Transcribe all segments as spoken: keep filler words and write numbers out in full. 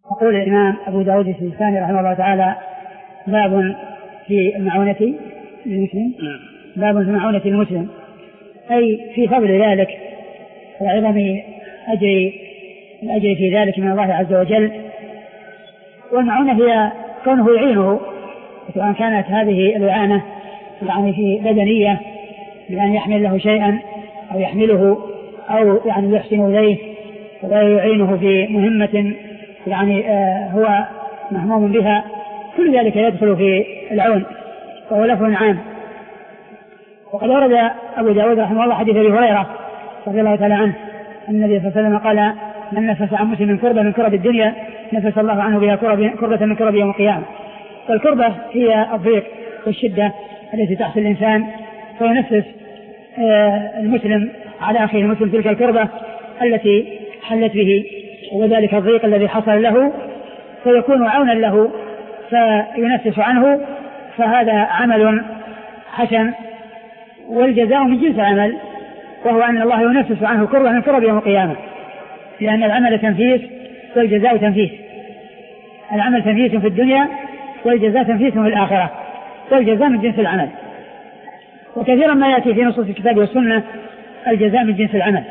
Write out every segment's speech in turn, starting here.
يقول الإمام أبو داود السجستاني رحمه الله تعالى: باب في المعونة للمسلم. باب في معونة المسلم، أي في فضل ذلك وعظم أجر الأجر في ذلك من الله عز وجل. والمعونة هي كونه يعينه، سواء كانت هذه الإعانة يعني في بدنية بأن يحمل له شيئا أو يحمله أو يعني يحسن إليه ويعينه في مهمة يعني آه هو مهموم بها، كل ذلك يدخل في العون وهو لفظ عام. وقد ورد أبو داود رحمه الله حديث أبي هريرة رضي الله تعالى عنه أن النبي صلى الله عليه وسلم قال: من نفس عن مسلم كربة من كرب الدنيا نفس الله عنه بها كربة من كرب يوم القيامة. فالكربة هي الضيق والشدة التي تحصل الإنسان، فينفس آه المسلم على أخيه المسلم تلك الكربة التي حلت به وذلك الضيق الذي حصل له، فيكون عونا له فينفس عنه، فهذا عمل حسن. والجزاء من جنس العمل، وهو أن الله ينفس عنه كربة من كرب يوم القيامة، لأن العمل تنفيس والجزاء تنفيس. العمل تنفيس في الدنيا والجزاء تنفيس في الآخرة، والجزاء من جنس العمل. وكثيرا ما يأتي في نصوص الكتاب والسنة الجزاء من جنس العمل.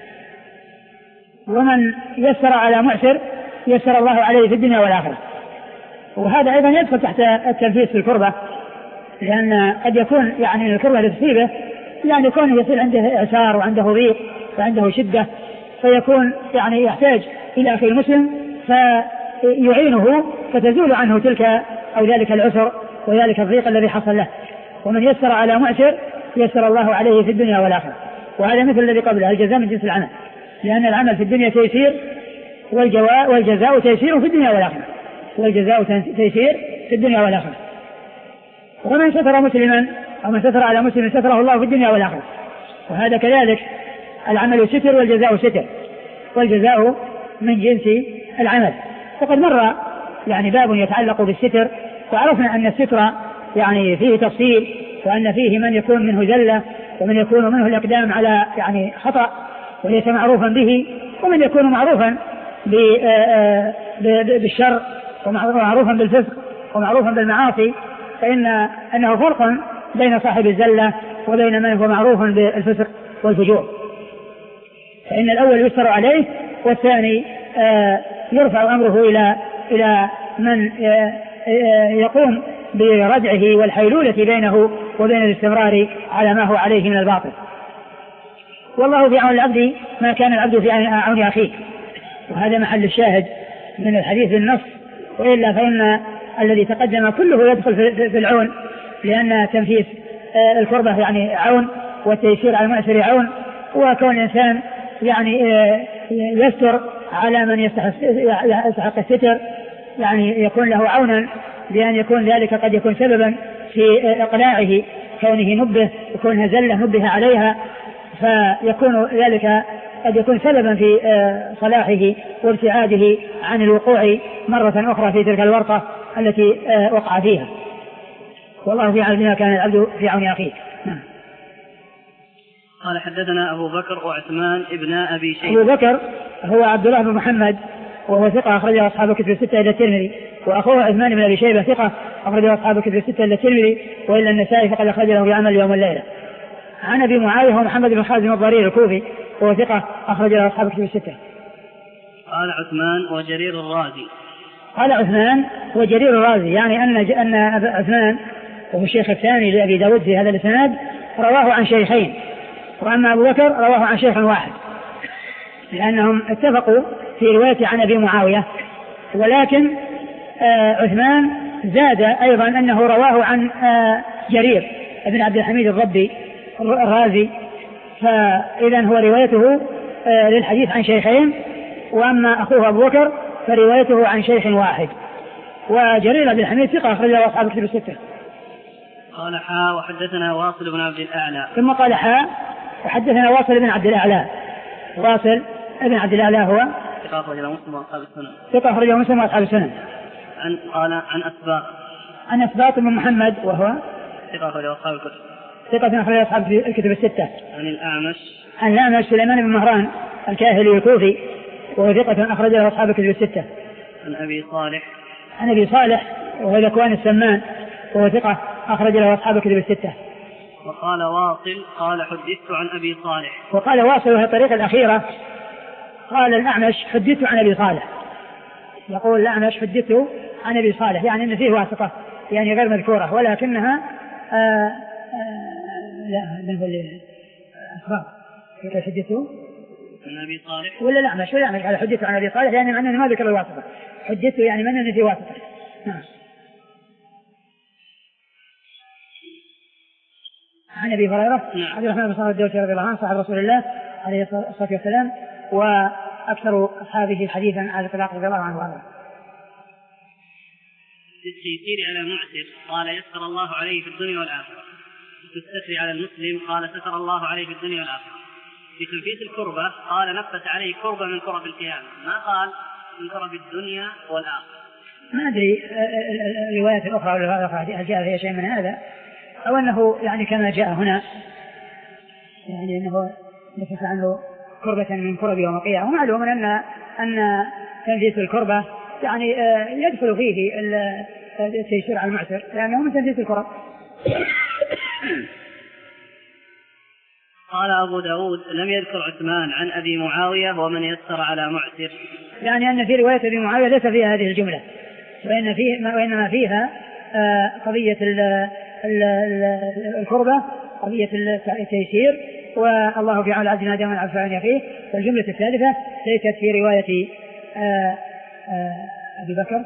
ومن يسر على معسر يسر الله عليه في الدنيا والآخرة. وهذا أيضا يدخل تحت التنفيس في الكربة، لأن قد يكون يعني الكربة لتصيبه يعني يكون يصير عنده إعسار وعنده ضيق وعنده شدة، فيكون يعني يحتاج إلى أخي المسلم فيعينه فتزول عنه تلك أو ذلك العسر وذلك الضيق الذي حصل له. ومن يسر على معسر يسر الله عليه في الدنيا والآخرة. وهذا مثل الذي قبله، الجزاء من جنس العمل، لأن العمل في الدنيا تيسير والجزاء تيسير في الدنيا والآخرة، والجزاء تيسير في الدنيا والآخرة. ومن ستر مسلما أو من ستر على مسلم ستره الله في الدنيا والآخرة. وهذا كذلك، العمل ستر والجزاء ستر، والجزاء من جنس العمل. وقد مر يعني باب يتعلق بالستر، وعرفنا أن الستر يعني فيه تفصيل، وأن فيه من يكون منه زلة، ومن يكون منه الإقدام على يعني خطأ وليس معروفا به، ومن يكون معروفا بالشر ومعروفا بالفسق ومعروفا بالمعاصي، فإن أنه فرق بين صاحب الزلة وبين من هو معروف بالفسق والفجور. فإن الأول يسر عليه، والثاني يرفع أمره إلى إلى من يقوم بردعه والحيلولة بينه وبين الاستمرار على ما هو عليه من الباطل. والله في عون العبد ما كان العبد في عون أخيه، وهذا محل الشاهد من الحديث النص. وإلا فإن الذي تقدم كله يدخل في العون، لأن تنفيس الكربة يعني عون، والتيسير على المعسر عون، وكون الإنسان يعني يستر على من يستحق الستر يعني يكون له عونا، بأن يكون ذلك قد يكون سببا في إقلاعه، كونه نبه يكون زلة نبه عليها، فيكون ذلك قد يكون سببا في صلاحه وابتعاده عن الوقوع مرة أخرى في تلك الورطة التي وقع فيها. والله في عون كان العبد في عون أخيه. قال: حدثنا أبو بكر وعثمان ابن أبي شيبة. أبو بكر هو عبد الله بن محمد وهو ثقة أخرجه أصحاب الكتب الستة إلى الترمذي، وأخوه عثمان بن أبي شيبة ثقة أخرجه أصحاب الكتب الستة إلى الترمذي وإلا النسائي فقد أخرج له في عمل يوم والليلة. عن أبي معاوية ومحمد بن خازم الضرير الكوفي وهو ثقة أخرج له أصحاب الكتب الستة. قال عثمان وجرير الرازي. قال عثمان وجرير الرازي، يعني أن أن عثمان وهو الشيخ الثاني لأبي داود في هذا الإسناد رواه عن شيخين، وأما أبو بكر رواه عن شيخ واحد، لأنهم اتفقوا في رواية عن أبي معاوية. ولكن آه عثمان زاد أيضا أنه رواه عن آه جرير ابن عبد الحميد الضبي الرازي، فإذا هو روايته آه للحديث عن شيخين، وأما أخوه أبو بكر فروايته عن شيخ واحد. وجرير عبد الحميد ثقة أخرجه أصحاب الكتب الستة. قال: حا وحدثنا واصل بن عبد الأعلى. ثم قال: حا وحدثنا واصل بن عبد الأعلى. واصل بن عبد الأعلى هو ثقة أخرجه مسلم وأصحاب السنن. ثقة أخرجه مسلم وأصحاب السنن. عن قال عن أسباط. عن أسباط بن محمد وهو ثقة أخرجه أصحاب الكتب. ثقة أخرجه أصحاب الكتب الستة. عن الأعمش. عن الأعمش سليمان بن مهران الكاهلي الكوفي وهو ثقة أخرجه أصحاب الكتب الستة. عن أبي صالح عن أبي صالح وهو ذكوان السمان وهو ثقة أخرج له أصحاب الكتب الستة. وقال واصل قال حدثت عن أبي صالح. وقال واصل وهي الطريقة الأخيرة قال الأعمش حدثت عن أبي صالح، يقول الأعمش حدثت عن أبي صالح، يعني أن فيه واسطة يعني غير مذكورة ولكنها آآ آآ لا من هو اللي أخبار حدثت عن أبي صالح ولا الأعمش ولا الأعمش على حدثت عن أبي صالح يعني معنى ما ذكر الواسطة، حدثت يعني من أن فيه واسطة. نعم. عن أبي هريرة عبد الرحمن بن صخر الدوسي رضي الله عنه صاحب رسول الله عليه الصلاة والسلام وأكثر أصحابه حديثا على الإطلاق رضي الله عنه وارضاه. التيسير على المعسر قال يسر الله عليه في الدنيا والآخرة. الستر على المسلم قال ستر الله عليه في الدنيا والآخرة. في تنفيذ الكربة قال نفت عليه كربة من كرب القيامة، ما قال من كرب الدنيا والآخرة. ما أدري الروايات الأخرى والأخرى هل جاء فيها شيء من هذا أو أنه يعني كما جاء هنا يعني أنه نفت عنه كربة من كرب يوم القيامة. ومعلوم أن أن تنفيذ الكربة يعني يدخل فيه التيسير على المعسر لأنه من تنفيذ الكرب. قال أبو داود لم يذكر عثمان عن أبي معاوية ومن يسر على معسر، يعني أن في رواية أبي معاوية ليس فيها هذه الجملة وإن فيه وإنما فيها قضية الكربة قضية التيسير والله في عون العبد ما دام العبد في فيه. والجملة الثالثة ليست في رواية آآ آآ أبي بكر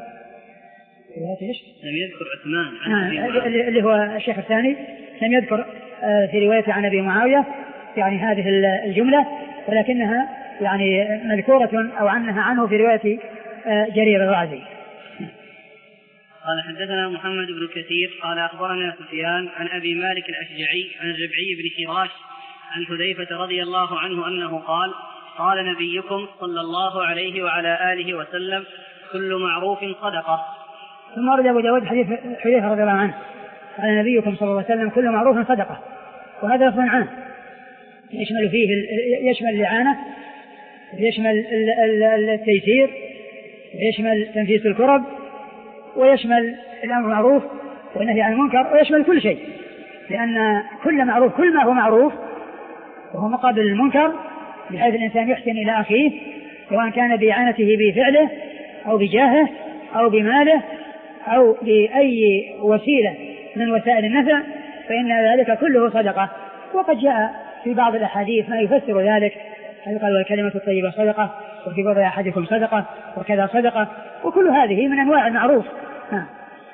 لم يذكر عثمان عن آه اللي هو الشيخ الثاني لم يذكر في رواية عن أبي معاوية يعني هذه الجملة ولكنها يعني مذكورة أو عنها عنه في رواية جرير الرازي. قال حدثنا محمد بن كثير قال أخبرنا سفيان عن أبي مالك الأشجعي عن ربعي بن حراش عن حذيفة رضي الله عنه أنه قال قال نبيكم صلى الله عليه وعلى آله وسلم كل معروف صدقة. ثم ورد أبو داود حديث حذيفة رضي الله عنه قال نبيكم صلى الله عليه وسلم كل معروف صدقة، وهذا لفظ عام يشمل فيه يشمل الإعانة ويشمل التيسير ويشمل تنفيذ الكرب ويشمل الأمر معروف والنهي عن المنكر ويشمل كل شيء، لأن كل معروف كل ما هو معروف وهو مقابل المنكر بحيث الإنسان يحسن إلى أخيه سواء كان بإعانته بفعله أو بجاهه أو بماله أو بأي وسيلة من وسائل النفع فإن ذلك كله صدقة. وقد جاء في بعض الأحاديث ما يفسر ذلك، قال والكلمة الطيبة صدقة وفي بضع أحدكم صدقة وكذا صدقة، وكل هذه من أنواع المعروف. ها.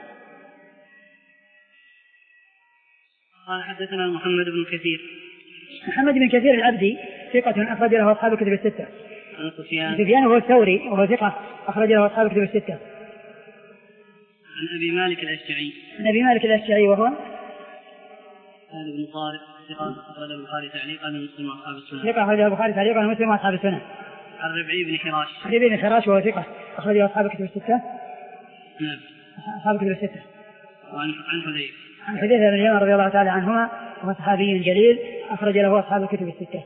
قال حدثنا محمد بن كثير محمد بن كثير العبدي ثقة أخرج له أصحاب الكتب الستة. عن سفيان سفيان وهو الثوري وهو ثقة أخرج له أصحاب الكتب الستة. عن أبي مالك الأشجعي عن أبي مالك الأشجعي وهو قال ابن طارق ثقة أخرج البخاري تعليقا ومسلم وأصحاب السنن. ثقة أخرج البخاري تعليقا ومسلم وأصحاب السنن. عن ربعي بن حراش ربعي بن حراش وهو ثقة أخرج له أصحاب الكتب الستة. نعم أصحاب الكتب الستة. وعن عن حذيفة عن حذيفة بن اليمان رضي الله تعالى عنهما وهو صحابي جليل أخرج له أصحاب الكتب الستة.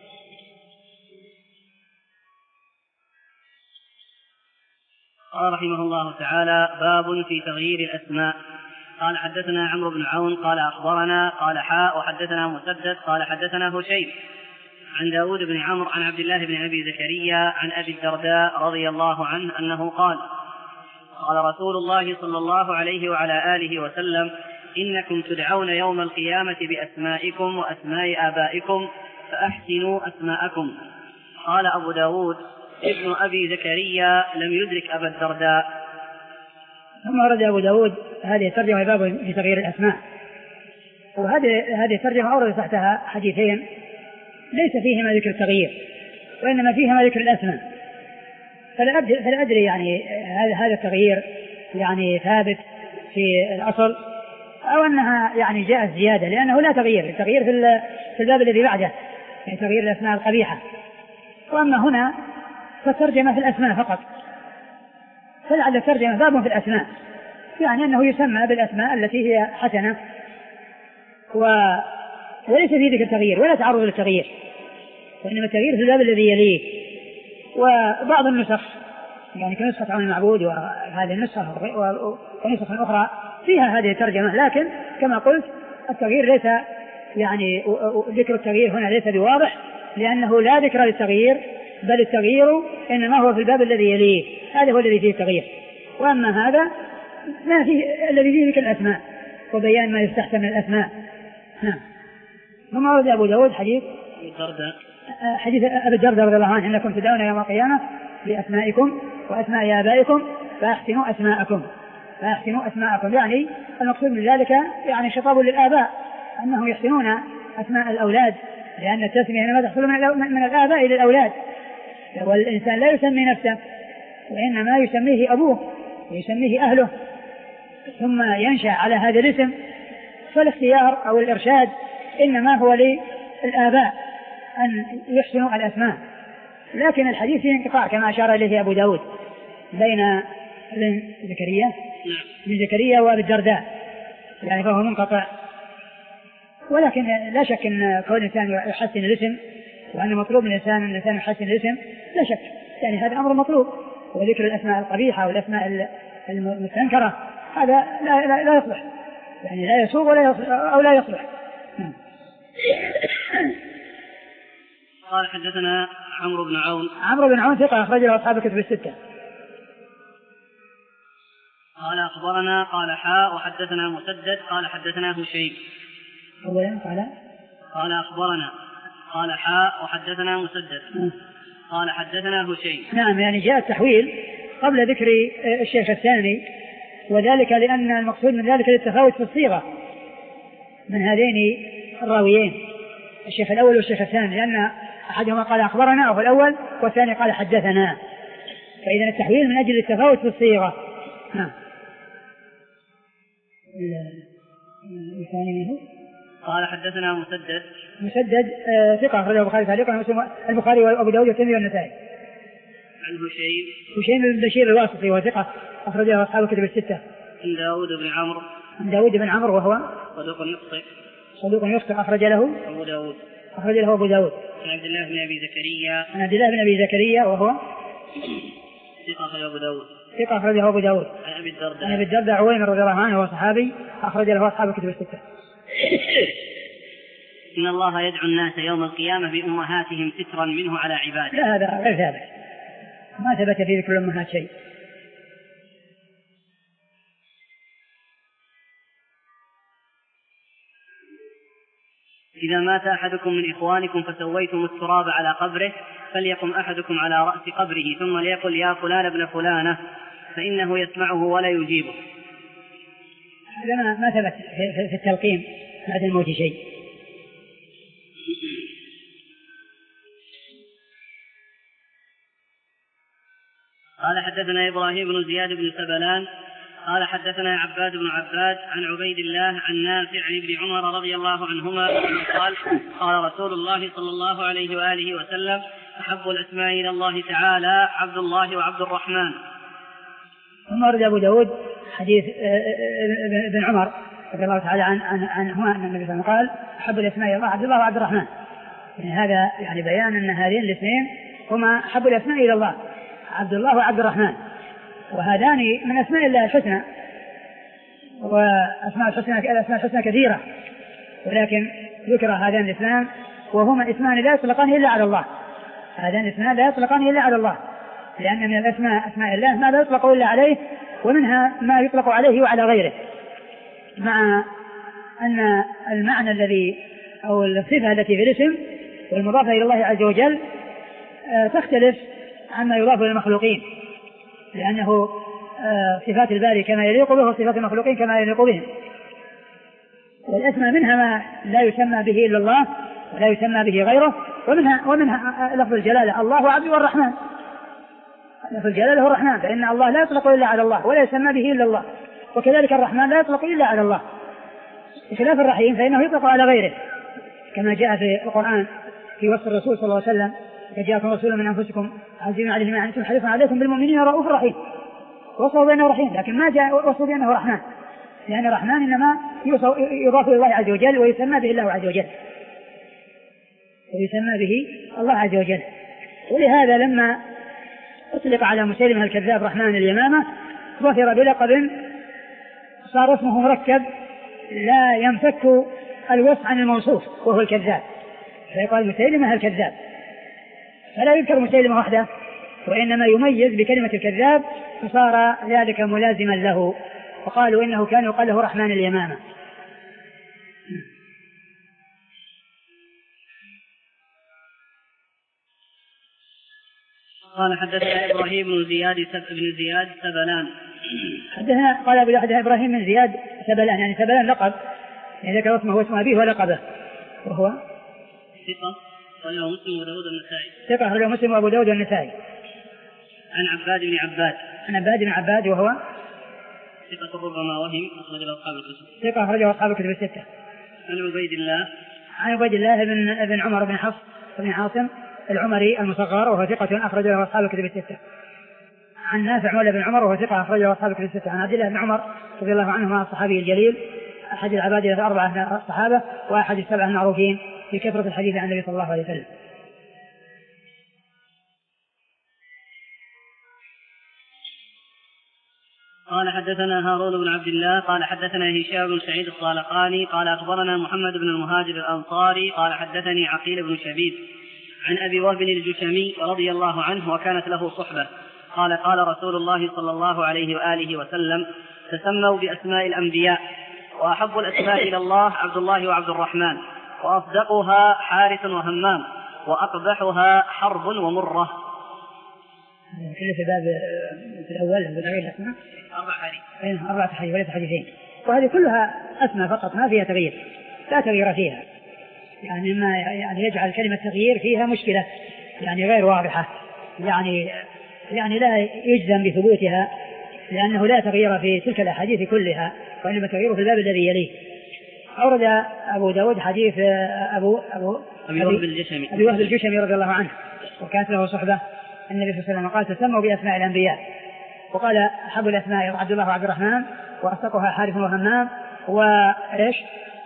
قال رحمه الله تعالى باب في تغيير الأسماء. قال حدثنا عمرو بن عون قال أخبرنا قال حاء وحدثنا مسدد قال حدثنا هشيم عن داود بن عمرو عن عبد الله بن أبي زكريا عن أبي الدرداء رضي الله عنه أنه قال قال رسول الله صلى الله عليه وعلى آله وسلم إنكم تدعون يوم القيامة بأسمائكم وأسماء آبائكم فأحسنوا أسماءكم. قال أبو داود ابن أبي زكريا لم يدرك أبا الدرداء. ثم ورد أبو داود هذه الترجمة باب في تغيير الأسماء، وهذه هذه الترجمة أورد تحتها حديثين ليس فيهما ذكر التغيير وإنما فيهما ذكر الأسماء، فلا أدري, فلا أدري يعني هذا التغيير يعني ثابت في الأصل أو أنها يعني جاءت زيادة، لأنه لا تغيير، التغيير في في الباب الذي بعده يعني تغيير الأسماء القبيحة، وأما هنا فالترجمة في الأسماء فقط، فلعل الترجمة باب في الأسماء يعني أنه يسمى بالأسماء التي هي حسنة و... وليس فيه ذكر التغيير ولا تعرض للتغيير، وإنما التغيير في الباب الذي يليه. وبعض النسخ يعني كنسخة عون المعبود وهذه النسخة ونسخة أخرى فيها هذه الترجمة، لكن كما قلت التغيير ليس يعني ذكر التغيير هنا ليس بواضح، لأنه لا ذكر للتغيير، بل التغيير إنما هو في الباب الذي يليه، هذا هو الذي فيه التغيير. وأما هذا ما فيه الذي فيه ذكر الأسماء وبيان ما يستحسن من الأسماء. نعم. ثم ورد أبو داود حديث حديث أبي الدرداء رضي الله عنه: إنكم تدعون يوم القيامة بأسمائكم وأسماء آبائكم فأحسنوا أسماءكم فأحسنوا أسماءكم يعني المقصود من ذلك يعني خطاب للآباء أنهم يحسنون أسماء الأولاد، لأن التسمية إنما تحصل من الآباء إلى الأولاد، والإنسان لا يسمي نفسه وإنما يسميه أبوه ويسميه أهله ثم ينشأ على هذا الاسم، فالاختيار أو الإرشاد إنما هو للآباء أن يحسنوا الأسماء. لكن الحديث فيه انقطاع كما أشار إليه أبو داود بين زكريا من زكريا وأبي الدرداء، يعني فهو منقطع. ولكن لا شك أن كون الإنسان يحسن الاسم وأن مطلوب من الإنسان أن الإنسان يحسن الاسم لا شك، يعني هذا أمر مطلوب، وذكر الأسماء القبيحة والأسماء المستنكرة هذا لا, لا, لا يصلح، يعني لا يسوغ ولا يصلح أو لا يصلح. قال حدثنا عمرو بن عون. عمرو بن عون ثقة أخرج له أصحاب الكتب الستة. قال أخبرنا قال حاء وحدثنا مسدد قال حدثنا هشيم. أولا قال قال أخبرنا قال حاء وحدثنا مسدد قال حدثنا هشيم. نعم، يعني جاء التحويل قبل ذكر الشيخ الثاني، وذلك لأن المقصود من ذلك التفاوت في الصيغة من هذين الراويين الشيخ الأول والشيخ الثاني، لأن أحدهما قال أخبرنا وهو الأول والثاني قال حدثنا، فإذا التحويل من أجل التفاوت في الصيغة. نعم. الثاني منه قال حدثنا مسدد. مسدد آه ثقة أخرجه البخاري تعليقا البخاري وأبو داود والترمذي والنسائي. عن هشيم. هشيم بن بشير الواسطي وثقة أخرجه أصحاب الكتب الستة. عن داود بن عمرو. عن داود بن عمرو وهو صدوق يخطئ. صدوق يخطئ أخرج له أبو داود. أخرج له أبو داود. عن عبد الله بن أبي زكريا. عن عبد الله بن أبي زكريا وهو ثقة أخرجه أبو داود. ثقة أخرجه أبو داود. عن أبي الدرداء. عن أبي الدرداء عويمر رضي الله عنه وهو صحابي أخرج له أصحاب الكتب الستة. إن الله يدعو الناس يوم القيامة بأمهاتهم سترا منه على عباده. لا، هذا غير ثابت، ما ثبت في ذكر الأمهات شيء. إذا مات أحدكم من إخوانكم فسويتم التراب على قبره فليقم أحدكم على رأس قبره ثم ليقل يا فلان ابن فلانة فإنه يسمعه ولا يجيبه. هذا ما ثبت في التلقين بعد الموت شيء. قال حدثنا إبراهيم بن زياد بن سبلان قال حدثنا عباد بن عباد عن عبيد الله عن نافع عن ابن عمر رضي الله عنهما قال قال رسول الله صلى الله عليه وآله وسلم أحب الأسماء إلى الله تعالى عبد الله وعبد الرحمن. ثم ورد أبو داود حديث ابن عمر رضي الله تعالى عنهما أن النبي صلى الله عليه وسلم قال أحب الأسماء إلى الله عبد الله وعبد الرحمن. يعني هذا يعني بيان أن هذين الاثنين هما أحب الأسماء إلى الله، عبد الله وعبد الرحمن، وهذان من أسماء الله الحسنى، وأسماء الحسنى الأسماء الحسنى كثيرة، ولكن ذكر هذان الاثنان وهما اسمان لا يطلقان إلا على الله. هذان الاثنان لا يطلقان إلا على الله، لأن من الأسماء أسماء الله ما لا يطلق إلا عليه، ومنها ما يطلق عليه وعلى غيره، مع أن المعنى الذي أو الصفة التي في الاسم والمضافة إلى الله عز وجل تختلف عما يضاف للمخلوقين، لأنه صفات الباري كما يليق به وصفات المخلوقين كما يليق بهم. والأسماء منها ما لا يسمى به إلا الله ولا يسمى به غيره، ومنها, ومنها لفظ الجلالة الله عبد والرحمن. لفظ الجلالة هو الرحمن، فإن الله لا يطلق إلا على الله ولا يسمى به إلا الله، وكذلك الرحمن لا يطلق إلا على الله، بخلاف الرحيم فإنه يطلق على غيره، كما جاء في القرآن في وصف الرسول صلى الله عليه وسلم جاءكم رسول من أنفسكم عزيز عليه ما عنتم حريص عليكم بالمؤمنين رؤوف رحيم، وصفه بأنه رحيم، لكن ما جاء وصفه بأنه رحمن، لأن الرحمن إنما يضاف إلى الله عز وجل ويسمى به الله عز وجل ويسمى به الله عز وجل. ولهذا لما أطلق على مسيلمة الكذاب رحمن اليمامة، ظهر بلقب صار اسمه مركب لا ينفك الوصف عن الموصوف وهو الكذاب، فيقال مسيلمة الكذاب، فلا يذكر مسيلمة وحده وإنما يميز بكلمة الكذاب، فصار ذلك ملازما له، وقالوا إنه كان يقال له رحمن اليمامة. قال حدثنا إبراهيم بن زياد بن زياد سبلان. حدثنا قال أبو حدثنا إبراهيم بن زياد سبلان، يعني سبلان لقب، يعني ذكر اسمه واسم أبيه ولقبه، وهو ثقة أخرجه مسلم وأبو داود والنسائي. ثقة أخرجه مسلم وأبو داود والنسائي. عن عباد بن عباد. عن عباد بن عباد وهو ثقة ربما وهم، أخرجه أصحاب الكتب. ثقة أخرجه أصحاب الكتب الستة. عن عبيد الله. عن عبيد الله بن بن عمر بن حفص بن عاصم العمري المصغر وهو ثقة أخرج له أصحاب الكتب الستة. عن نافع مولى بن عمر وهو ثقة أخرج له أصحاب الكتب الستة. عن عبد الله بن عمر رضي الله عنهما الصحابي الجليل أحد العباد الأربعة من الصحابة وأحد السبعة المعروفين في كثرة الحديث عن النبي صلى الله عليه وسلم. قال حدثنا هارون بن عبد الله قال حدثنا هشام بن سعيد الطالقاني قال أخبرنا محمد بن المهاجر الأنصاري قال حدثني عقيل بن شبيب عن أبي وهب الجشمي رضي الله عنه وكانت له صحبة قال قال رسول الله صلى الله عليه وآله وسلم تسموا بأسماء الأنبياء وأحب الأسماء إلى الله عبد الله وعبد الرحمن وأصدقها حارث وهمام وأقبحها حرب ومرة. كل في باب في الأول بغير الأسماء أربع حديث أربعة حديث وليس حديثين، وهذه كلها أسماء فقط ما فيها تغيير، لا تغيير فيها، يعني ما يعني يجعل كلمة تغيير فيها مشكلة يعني غير واضحة، يعني يعني لا يجزم بثبوتها لأنه لا تغيير في تلك الأحاديث كلها، وإنما تغيير في الباب الذي يليه. أورد أبو داود حديث أبو أبو أبي وهب الجشمي أبي وهب الجشمي رضي الله عنه وكانت له صحبة النبي صلى الله عليه وسلم قال تسموا بأسماء الأنبياء، وقال أحب الأسماء عبد الله وعبد الرحمن وأصدقها حارث وهمام وإيش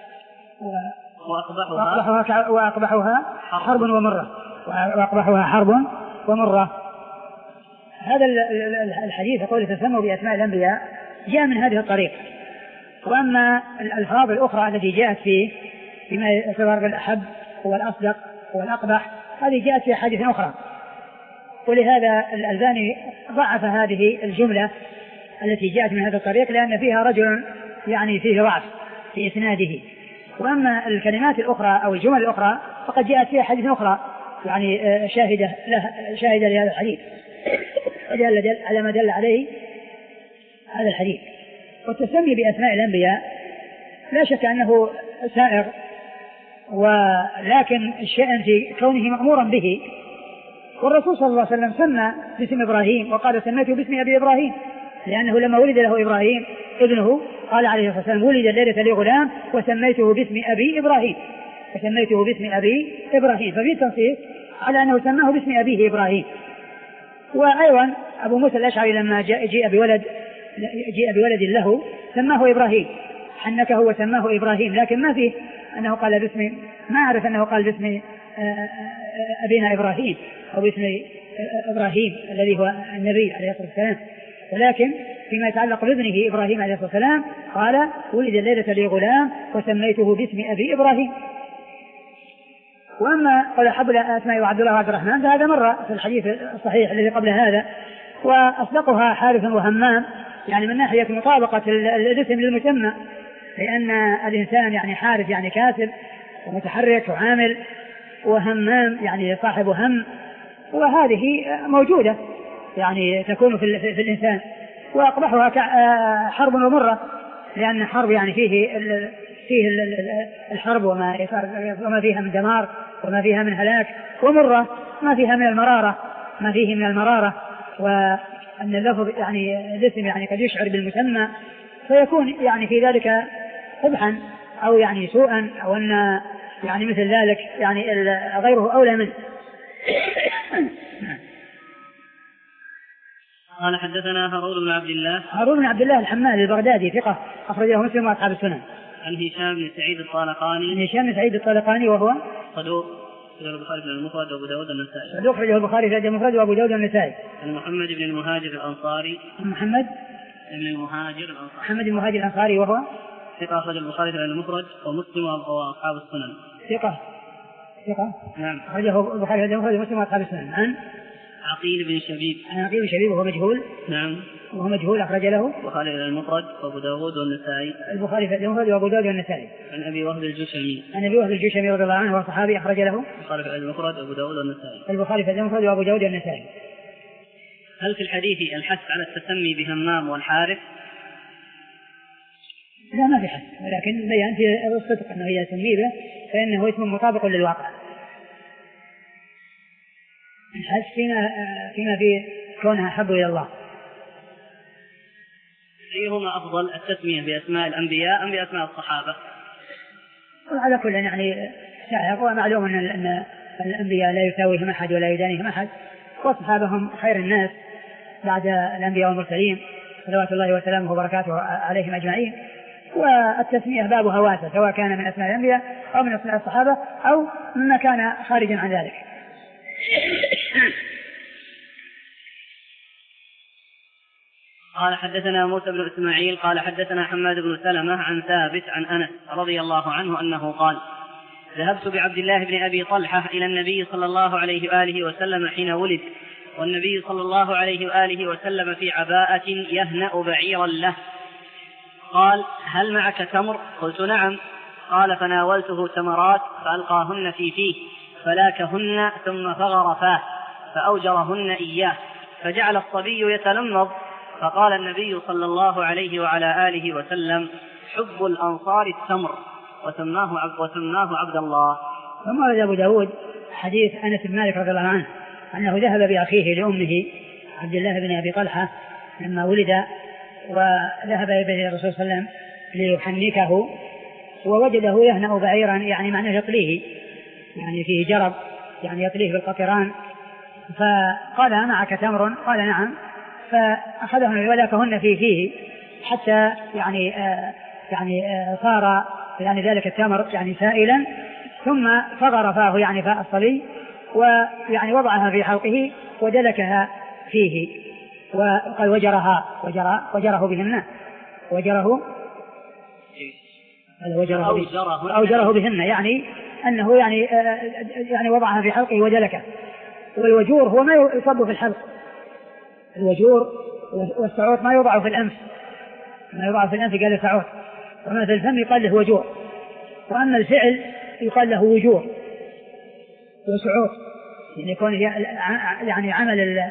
وأقبحها وأقبحها حرب ومرة وأقبحها حرب ومرة. هذا الحديث يقول تسموا بأسماء الأنبياء جاء من هذه الطريق، وأما الألفاظ الأخرى التي جاءت فيه بما يعتبر بالأحب والأصدق والأقبح هذه جاءت في أحاديث أخرى، ولهذا الألباني ضعف هذه الجملة التي جاءت من هذا الطريق لأن فيها رجل يعني فيه ضعف في إسناده. وأما الكلمات الأخرى أو الجمل الأخرى فقد جاءت فيها حديث أخرى يعني شاهدة له شاهدة لهذا الحديث على ما دل عليه هذا الحديث. والتسمي بأسماء الأنبياء لا شك أنه سائغ، ولكن الشأن في كونه مأمورا به، والرسول صلى الله عليه وسلم سمى باسم إبراهيم وقال سميته باسم أبي إبراهيم، لأنه لما ولد له إبراهيم ابنه قال عليه الصلاة والسلام ولد الليلة لي غلام وسميته باسم أبي إبراهيم وسميته باسم أبي إبراهيم، ففي تنصيص على أنه سماه باسم أبيه إبراهيم. وأيضا أبو موسى الأشعري لما جاء جاء بولد جاء بولد له سماه إبراهيم، حنكه وسماه إبراهيم، لكن ما فيه أنه قال باسم، ما أعرف أنه قال باسم أبينا إبراهيم أو باسم إبراهيم الذي هو النبي عليه الصلاة والسلام، ولكن فيما يتعلق بابنه إبراهيم عليه الصلاة والسلام قال ولد الليلة لي غلام وسميته باسم أبي إبراهيم. وأما قال أحب الأسماء وعبد الله وعبد الرحمن فهذا مرة في الحديث الصحيح الذي قبل هذا. وأصدقها حارث وهمام يعني من ناحية مطابقة الاسم للمسمى، لأن الإنسان يعني حارث يعني كاسب ومتحرك وعامل، وهمام يعني صاحب هم، وهذه موجودة يعني تكون في, في الإنسان. وأقبحها حرب ومرة، لأن حرب يعني فيه فيه الحرب وما وما فيها من دمار وما فيها من هلاك، ومرة ما فيها من المرارة ما فيه من المرارة، وأن اللفظ يعني الاسم يعني قد يشعر بالمسمى فيكون يعني في ذلك قبحا أو يعني سوءا، أو أن يعني مثل ذلك يعني غيره أولى منه. قال حدثنا هارون بن عبد الله هارون بن عبد الله الحمال البغدادي ثقة أخرجه مسلم وأصحاب السنن. عن هشام بن سعيد الطالقاني عن هشام بن سعيد الطالقاني وهو صدوق البخاري في المفرد وأبو داود والنسائي. صدوق أخرجه البخاري في المفرد وأبو داود والنسائي. عن محمد بن المهاجر الأنصاري. محمد بن المهاجر الأنصاري. محمد بن المهاجر الأنصاري وهو ثقة أخرج البخاري في المفرد ومسلم وأصحاب السنن. ثقة ثقة نعم. أخرجه البخاري في المفرد ومسلم وأصحاب السنن. عن عقيل بن شبيب. عن عقيل بن شبيب وهو مجهول. نعم. وهو مجهول أخرج له البخاري في المفرد وأبو داود والنسائي. البخاري في المفرد وأبو داود والنسائي. عن أبي وهب الجشمي. عن أبي وهب الجشمي رضي الله عنه وهو صحابي أخرج له البخاري في المفرد وأبو داود والنسائي. البخاري في المفرد وأبو داود والنسائي. هل في الحديث الحث على التسمي بهمام والحارث؟ لا ما في حث، ولكن بيان في الصدق أنه إذا سمي به فإنه اسم مطابق للواقع. الحث فيما فيما في كونها أحب إلى الله. أيهما أفضل، التسمية بأسماء الأنبياء أم بأسماء الصحابة؟ وعلى كل يعني سائق، ومعلوم أن أن الأنبياء لا يساويهم أحد ولا يدانيهم أحد، والصحابة هم خير الناس بعد الأنبياء والمرسلين صلوات الله وسلامه وبركاته عليهم أجمعين. والتسمية بابها واسع، سواء كان من أسماء الأنبياء أو من أسماء الصحابة أو مما كان خارجا عن ذلك. قال حدثنا موسى بن إسماعيل قال حدثنا حماد بن سلمة عن ثابت عن أنس رضي الله عنه أنه قال: ذهبت بعبد الله بن أبي طلحة إلى النبي صلى الله عليه وآله وسلم حين ولد، والنبي صلى الله عليه وآله وسلم في عباءة يهنأ بعيرا له. قال: هل معك تمر؟ قلت: نعم. قال: فناولته تمرات فألقاهن في فيه فلاكهن ثم فغر فاه فأوجرهن إياه، فجعل الصبي يتلمض، فقال النبي صلى الله عليه وعلى آله وسلم: حب الأنصار التمر، وسماه عبد, وسماه عبد الله. ثم ورد أبو داود حديث أنس بن مالك رضي الله عنه أنه ذهب بأخيه لأمه عبد الله بن أبي طلحة لما ولد، وذهب إلى الرسول صلى الله عليه وسلم ليحنكه، ووجده يهنأ بعيرا، يعني معناه يطليه، يعني فيه جرب، يعني يطليه بالقطران. فقال: معك تمر؟ قال: نعم. فأخذهن ولاكهن في فيه حتى يعني آه يعني آه صار يعني ذلك التمر يعني سائلا، ثم فغر فاه يعني فاء الصبي، ويعني وضعها في حلقه ودلكها فيه، وقال وجرها وجر وجره بهن وجره وجره أوجره, أوجره بهن، يعني أنه يعني آه يعني وضعها في حلقه ودلكه. والوجور هو ما يصب في الحلق، الوجور والسعوط ما يوضع في الأنف، ما يوضع في الأنف قال سعوط، وما في الفم يقال له وجور، وأما الفعل يقال له وجور وسعوط، يعني يكون يعني عمل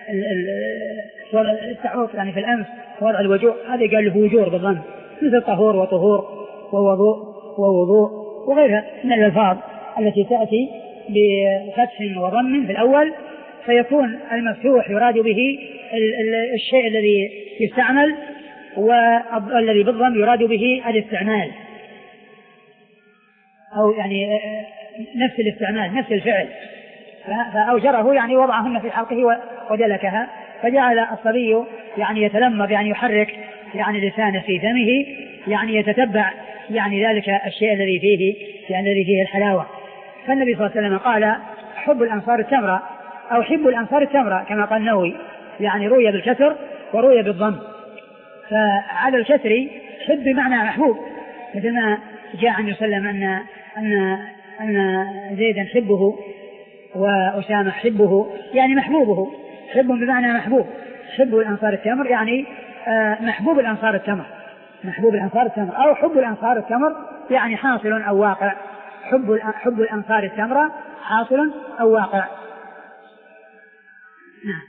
السعوط يعني في الأنف وضع الوجور، هذا قال له وجور بالضم، مثل طهور وطهور ووضوء ووضوء وغيرها من الألفاظ التي تأتي بفتح وضم في الأول، فيكون المفتوح يراد به الشيء الذي يستعمل، والذي بالضم يراد به الاستعمال، أو يعني نفس الاستعمال نفس الفعل. فأوجره يعني وضعهن في حلقه ودلكها، فجعل الصبي يعني يتلمض، يعني يحرك يعني لسانه في فمه، يعني يتتبع يعني ذلك الشيء الذي فيه يعني الذي فيه الحلاوة. فالنبي صلى الله عليه وسلم قال: حب الأنصار التمر، أو حب الأنصار التمر كما قال النووي، يعني روي بالكسر وروي بالضم. فعلى الكسر حب بمعنى محبوب، مثل ما جاء عن يسلم أن أن أن زيدا حبه وأسامة حبه، يعني محبوبه، حب بمعنى محبوب. حب الأنصار التمر يعني محبوب الأنصار التمر، محبوب الأنصار التمر، أو حب الأنصار التمر يعني حاصل أو واقع. حب حب الأنصار التمر حاصل أو واقع. نعم.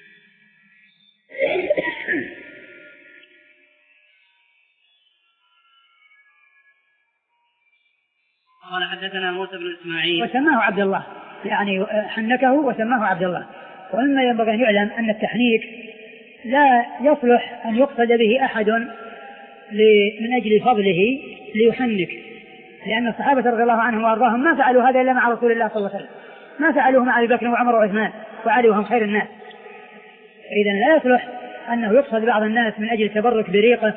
قال حدثنا موسى بن إسماعيل وسماه عبد الله، يعني حنكه وسماه عبد الله. ومما ينبغي أن يعلم أن التحنيك لا يصلح أن يقصد به أحد من أجل فضله ليحنك، لأن الصحابة رضي الله عنهم وأرضاهم ما فعلوا هذا إلا مع رسول الله صلى الله عليه وسلم، ما فعلوه مع أبي بكر وعمر وعثمان وعلي وهم خير الناس. إذن لا يصلح أنه يقصد بعض الناس من أجل التبرك بريقه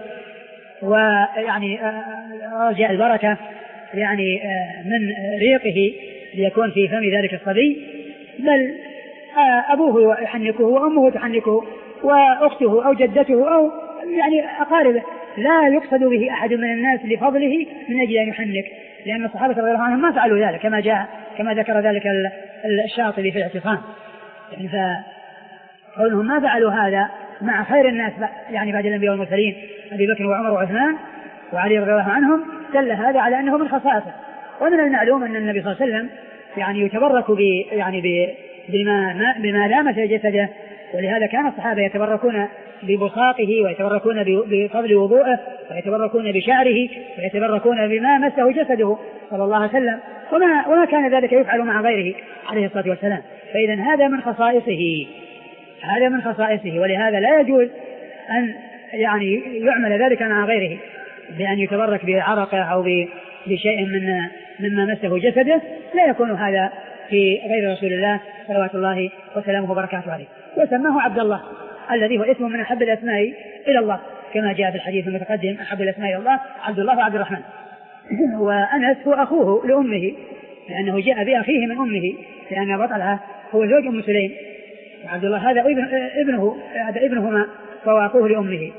ويعني رجاء البركة يعني من ريقه ليكون في فم ذلك الصبي، بل أبوه يحنكه وأمه تحنكه وأخته أو جدته أو يعني أقاربه، لا يقصد به أحد من الناس لفضله من أجل أن يحنك، لأن الصحابة رضي الله عنهم ما فعلوا ذلك كما جاء كما ذكر ذلك الشاطبي في الاعتصام، يعني فقولهم ما فعلوا هذا مع خير الناس يعني بعد الأنبياء والمرسلين أبي بكر وعمر وعثمان وعلي رضي الله عنهم، دل هذا على أنه من خصائصه. ومن المعلوم أن النبي صلى الله عليه وسلم يعني يتبرك ب يعني بما بما لامس جسده، ولهذا كان الصحابة يتبركون ببصاقه ويتبركون بفضل وضوءه ويتبركون بشعره ويتبركون بما مسه جسده صلى الله عليه وسلم، وما, وما كان ذلك يفعل مع غيره عليه الصلاة والسلام. فإذا هذا من خصائصه هذا من خصائصه ولهذا لا يجوز أن يعني يعمل ذلك مع غيره بأن يتبرك بعرقه أو بشيء من مما مسه جسده، لا يكون هذا في غير رسول الله صلوات الله وسلامه وبركاته عليه. وسماه عبد الله الذي هو اسم من أحب الأسماء إلى الله كما جاء في الحديث المتقدم أحب الأسماء إلى الله عبد الله وعبد الرحمن. وأنس هو أخوه لأمه لأنه جاء بأخيه من أمه لأن بطلها هو زوج أم سليم، وعبد الله هذا ابن ابنه هذا ابنهما فهو أخوه لأمه.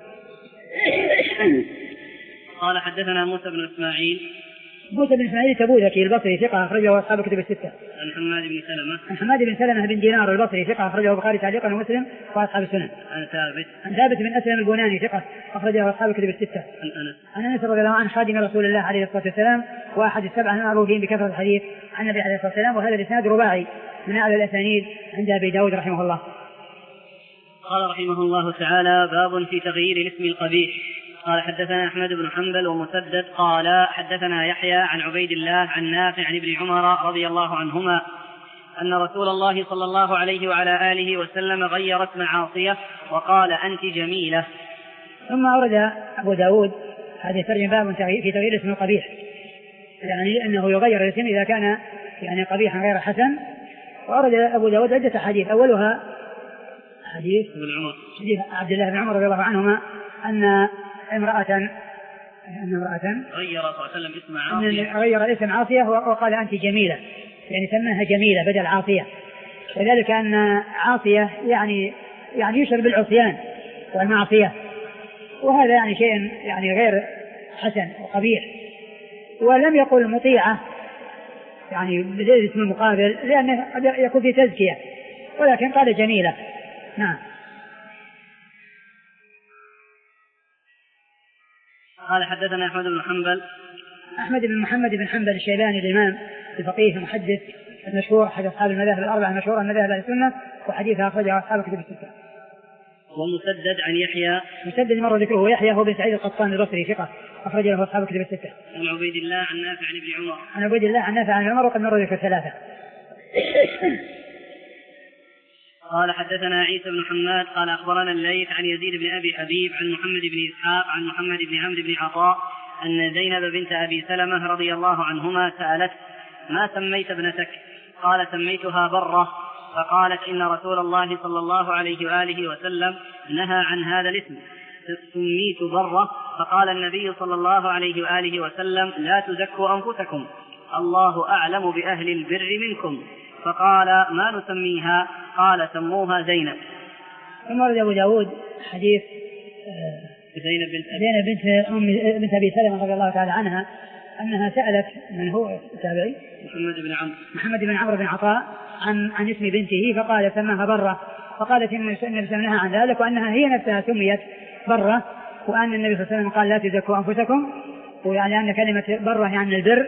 قال حدثنا موسى بن إسماعيل موسى بن إسماعيل تبوذكي البصري ثقة أخرجه أصحاب الكتب الستة. عن حماد بن سلمة عن حماد بن سلمة بن دينار البصري ثقة أخرجه البخاري تعليقا ومسلم وأصحاب السنن. عن ثابت عن ثابت بن أسلم البناني ثقة أخرجه أصحاب الكتب الستة. عن أنس عن أنس رضي الله عنه خادم رسول الله عليه الصلاة والسلام وأحد السبعة المعروفين بكثرة الحديث عن النبي عليه الصلاة والسلام، وهذا الإسناد رباعي من أعلى الأسانيد عند أبي داود رحمه الله. قال رحمه الله تعالى: باب في تغيير الاسم القبيح. قال حدثنا أحمد بن حنبل ومسدد قال حدثنا يحيى عن عبيد الله عن نافع عن ابن عمر رضي الله عنهما أن رسول الله صلى الله عليه وعلى آله وسلم غير اسم عاصية وقال أنت جميلة. ثم أورد أبو داود هذه ترجمة باب في تغيير اسم القبيح، يعني أنه يغير الاسم إذا كان يعني قبيحا غير حسن. وأورد أبو داود عدة حديث، أولها حديث حديث عبد الله بن عمر رضي الله عنهما أن امرأة أن امرأة غير صلى الله عليه وسلم اسم عاصية غير اسم عاصية وقال أنت جميلة، يعني سماها جميلة بدل عاصية، وذلك أن عاصية يعني يعني يشعر بالعصيان والمعصية، وهذا يعني شيء يعني غير حسن وقبيح. ولم يقل مطيعة يعني بالاسم المقابل لأنه يكون في تزكية، ولكن قال جميلة. نعم. قال حدثنا أحمد بن حنبل أحمد بن محمد بن حنبل الشيباني الإمام الفقيه المحدث المشهور أحد أصحاب المذاهب الأربعة المشهورة من مذاهب أهل السنة، وحديثها أخرجه أصحاب الكتب الستة. ومسدد عن يحيى مسدد مر ذكره يحيى هو بن سعيد القطان البصري ثقة أخرجه له أصحاب الكتب الستة. عن عبيد الله عن نافع عن ابن عمر عن عبيد الله عن نافع عن عمر وقد مر ذكر ثلاثة. قال حدثنا عيسى بن حماد قال أخبرنا الليث عن يزيد بن أبي حبيب عن محمد بن إسحاق عن محمد بن عمرو بن عطاء أن زينب بنت أبي سلمة رضي الله عنهما سألت: ما سميت ابنتك؟ قال: سميتها برة. فقالت: إن رسول الله صلى الله عليه وآله وسلم نهى عن هذا الاسم، سميت برة. فقال النبي صلى الله عليه وآله وسلم: لا تزكوا أنفسكم، الله أعلم بأهل البر منكم. فقال: ما نسميها؟ قال: سموها زينب. ثم ورد أبو داود حديث زينب بنت زينب بنت أم بنت أبي سلمة رضي الله تعالى عنها أنها سألت من هو التابعي محمد بن عمرو محمد بن عمرو بن عطاء عن عن اسم بنته، فقال: سماها برة. فقالت إن النبي سماها عن ذلك وأنها هي نفسها سميت برة، وأن النبي صلى الله عليه وسلم قال: لا تزكوا أنفسكم، ويعني أن كلمة برة يعني البر.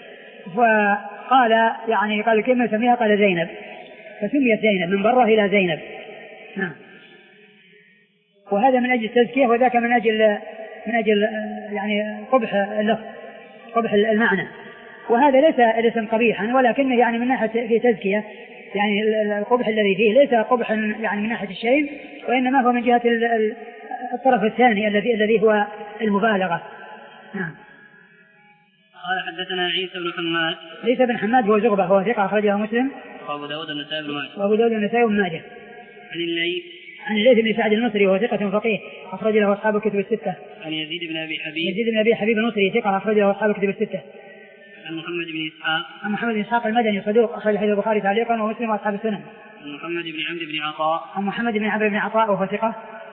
فقال يعني قال كلمة سميها قال زينب، فسميت زينب من برة إلى زينب. نعم. وهذا من أجل التزكية، وذاك من أجل من أجل يعني قبح اللفظ قبح المعنى. وهذا ليس الاسم قبيحا، ولكنه يعني من ناحية في تزكية، يعني القبح الذي فيه ليس قبحا يعني من ناحية الشيء، وإنما هو من جهة الطرف الثاني الذي الذي هو المبالغة. نعم. قال حدثنا عيسى بن حماد عيسى بن حماد هو زغبة هو ثقة أخرجه مسلم وأبو داود النسائي بن ماجه وأبو داود النسائي بن ماجه. عن الليث عن الليث بن سعد المصري وهو ثقة فقيه أخرج له أصحاب الكتب الستة. عن يزيد بن أبي حبيب يزيد بن أبي حبيب المصري ثقة أخرج له أصحاب الكتب الستة. عن محمد بن إسحاق عن محمد بن إسحاق المدني صدوق أخرج حديث البخاري تعليقا ومسلم وأصحاب السنن. عن محمد بن عمرو بن عطاء عن محمد بن عمرو بن عطاء وهو ثقة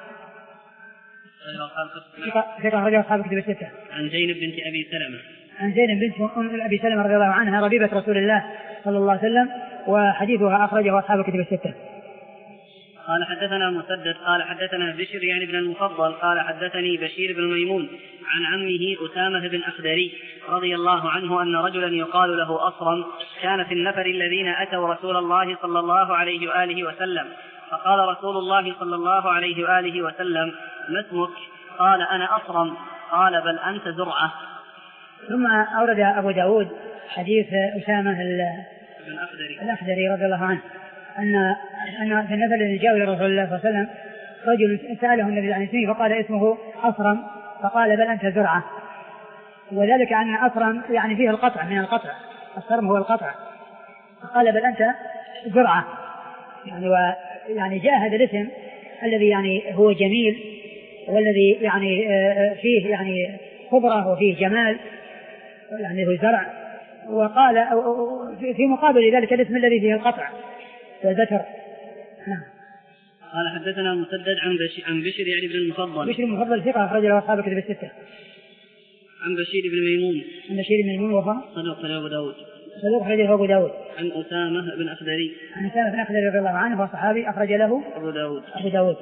ثقة أخرج أصحاب الكتب الستة. عن زينب بنت أبي سلمة عن زينب بنت أم أبي سلمة رضي الله عنها ربيبة رسول الله صلى الله عليه وسلم وحديثها أخرجه أصحاب الكتب الستة. قال حدثنا مسدد قال حدثنا بشر يعني بن المفضل قال حدثني بشير بن ميمون عن عمه أسامة بن أخدري رضي الله عنه أن رجلا يقال له أصرم كان في النفر الذين أتوا رسول الله صلى الله عليه وآله وسلم فقال رسول الله صلى الله عليه وآله وسلم ما اسمك؟ قال أنا أصرم قال بل أنت زرعة. ثم أورد أبو داود حديث أسامة الأخدري رضي الله عنه أن أن في النفر الذي جاء إلى رسول الله صلى الله عليه وسلم رجل سأله النبي عن اسمه فقال اسمه أصرم فقال بل أنت زرعة. وذلك أن أصرم يعني فيه القطع من القطع الصرم هو القطع فقال بل أنت زرعة يعني ويعني جاء هذا الاسم الذي يعني هو جميل والذي يعني فيه يعني خضرة وفيه جمال يعني هو زرع وقال في مقابل ذلك الاسم الذي فيه القطع والبتر. نعم. قال حدثنا مسدد عن بشير عن بشر يعني بن المفضل بشر المفضل ثقة أخرج له أصحاب الكتب الستة. عن بشير بن ميمون عن بشير بن ميمون وهو صدوق أبو داود صدوق أخرج له أبو داود. عن أسامة بن أخدري عن أسامة بن أخدري رضي الله عنه وهو صحابي أخرج له أبو داود أبو داود.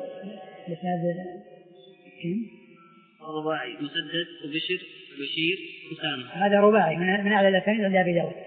رباعي مسدد وبشر بشير أسامة هذا رباعي من أعلى الأسانيد عند أبي داود.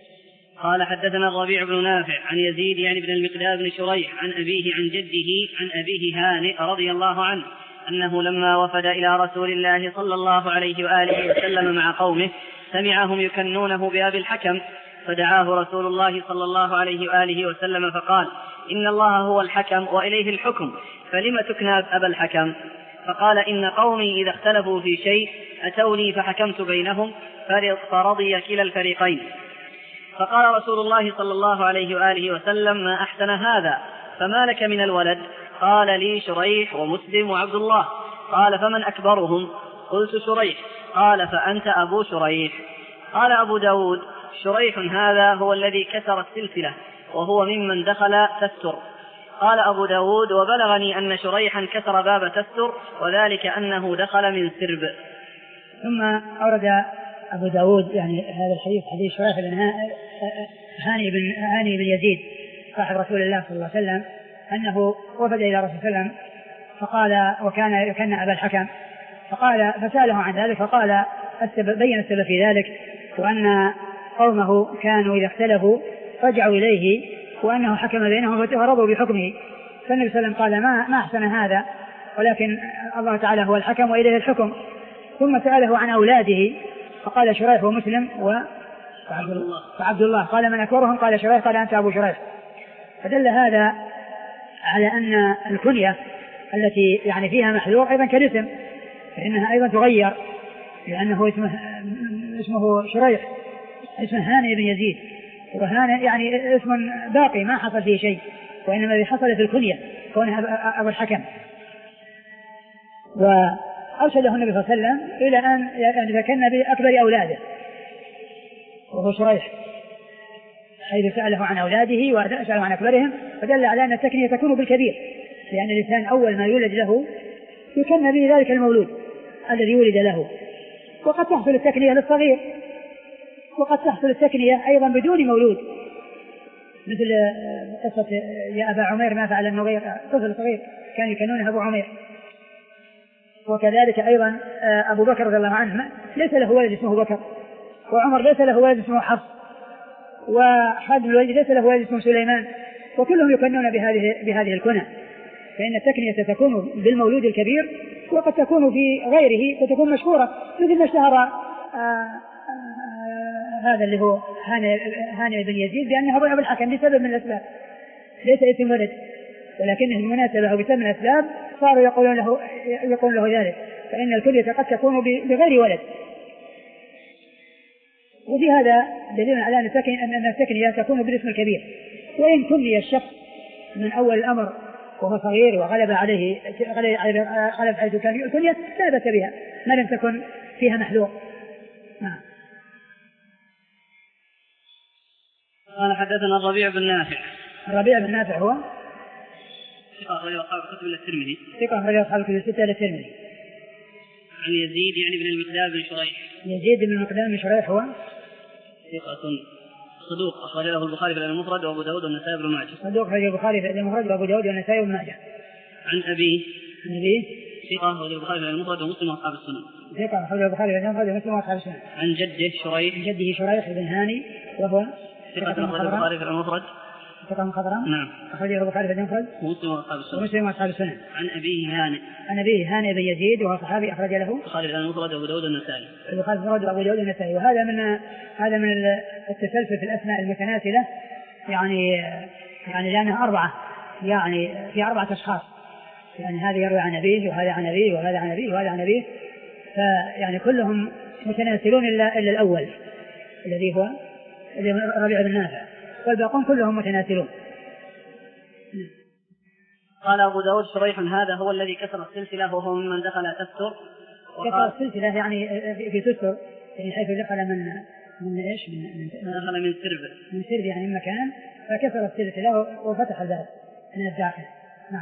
قال حدثنا الربيع بن نافع عن يزيد يعني بن المقداد بن شريح عن أبيه عن جده عن أبيه هانئ رضي الله عنه أنه لما وفد إلى رسول الله صلى الله عليه وآله وسلم مع قومه سمعهم يكنونه بأبي الحكم فدعاه رسول الله صلى الله عليه وآله وسلم فقال إن الله هو الحكم وإليه الحكم فلم تكنى أبا الحكم؟ فقال إن قومي إذا اختلفوا في شيء أتوني فحكمت بينهم فرضي كلا الفريقين. فقال رسول الله صلى الله عليه وآله وسلم ما أحسن هذا فما لك من الولد؟ قال لي شريح ومسلم وعبد الله. قال فمن أكبرهم؟ قلت شريح. قال فأنت أبو شريح. قال أبو داود شريح هذا هو الذي كسر السلسلة وهو ممن دخل تستر. قال أبو داود وبلغني أن شريحا كسر باب تستر وذلك أنه دخل من سرب. ثم أورد أبو داود يعني هذا الحديث حديث شريح بن هاني بن هاني بن يزيد صاحب رسول الله صلى الله عليه وسلم أنه وفد إلى رسول الله صلى الله عليه وسلم فقال وكان يكن أبا الحكم فقال فسأله عن ذلك فقال السبب بين السبب في ذلك وأن قومه كانوا إذا اختلفوا رجعوا إليه وأنه حكم بينهم ورضوا بحكمه. فالنبي صلى الله عليه وسلم قال ما, ما أحسن هذا ولكن الله تعالى هو الحكم وإليه الحكم. ثم سأله عن أولاده فقال شريح ومسلم وعبد الله. وعبد الله. قال من أكبرهم؟ قال شريح. قال أنت أبو شريح. فدل هذا على أن الكنية التي يعني فيها محذور أيضا كالاسم فإنها أيضا تغير لأنه اسمه, اسمه شريح اسمه هانئ بن يزيد وهانئ يعني اسم باقي ما حصل فيه شيء وإنما حصل في الكنية كونها أبو الحكم. وأرشده النبي صلى الله عليه وسلم إلى أن يتكن بأكبر أولاده وهو شريح حيث سأله عن أولاده وسأله عن أكبرهم فدل على أن التكنية تكون بالكبير لأن الإنسان أول ما يولد له يكن به ذلك المولود الذي ولد له. وقد تحصل التكنية للصغير وقد تحصل التكنية أيضا بدون مولود مثل قصة يا أبا عمير ما فعل النغير طفل صغير كان يكنونه أبو عمير. وكذلك أيضا أبو بكر رضي الله عنه ليس له ولد اسمه بكر وعمر ليس له ولد اسمه حفص وخالد بن الوليد ليس له ولد اسمه سليمان وكلهم يكنون بهذه بهذه الكنى. فإن التكنية تكون بالمولود الكبير وقد تكون في غيره وتكون مشهورة مثل ما اشتهر هذا اللي هو هانئ بن يزيد بأنه أبو الحكم بسبب من الأسباب ليس اسم ولد ولكنه المناسبة بسبب من الأسباب صاروا يقولون له يقول له ذلك. فإن الكنية قد تكون بغير ولد. وفي هذا دليل على أن التكنية تكون بالاسم الكبير وإن كني الشخص من أول الأمر وهو صغير وغلب عليه غلب حيث كان الكنية لا بأس بها ما لم تكن فيها محذور. قال حدثنا الربيع بن نافع. الربيع بن نافع هو ثقة أخرجه أصحاب الكتب إلا الترمذي. ثقة أخرجه أصحاب الكتب الستة إلا الترمذي. عن يزيد يعني بن المقدام بن شريح. يزيد بن المقدام بن شريح هو ثقة صدوق أخرج له البخاري في المفرد وأبو داود والنسائي بن ماجه. صدوق أخرج البخاري في المفرد وأبو داود والنسائي بن ماجه. عن أبيه. عن أبيه ثقة أخرج البخاري في المفرد ومسلم وأصحاب السنن. ثقة أخرج البخاري في المفرد ومسلم وأصحاب السنن. عن جده شريح. عن جده شريح بن هاني وهو ثقة أخرج البخاري في المفرد. ثقة مخضرم. نعم. أخرجه البخاري في المفرد ومسلم وأصحاب السنن. ومسلم وأصحاب السنن. عن أبيه هانئ. عن أبيه هانئ بن يزيد وهو صحابي أخرج له البخاري في المفرد وأبو داود والنسائي. البخاري في المفرد وأبو داود والنسائي. وهذا من هذا من التسلسل في الأسماء المتناسلة يعني يعني لأنها أربعة يعني في أربعة أشخاص يعني هذا يروي عن أبيه وهذا عن أبيه وهذا عن أبيه وهذا عن أبيه فيعني كلهم متناسلون إلا إلا الأول الذي هو الربيع بن نافع والباقون كلهم متناسلون. قال أبو داود شريح هذا هو الذي كسر السلسلة وهو ممن دخل تستر. كسر السلسلة يعني في تستر يعني حيث دخل من من إيش من دخل من سرب من سرب يعني من مكان فكسر السلسلة وفتح الباب من الداخل. نعم.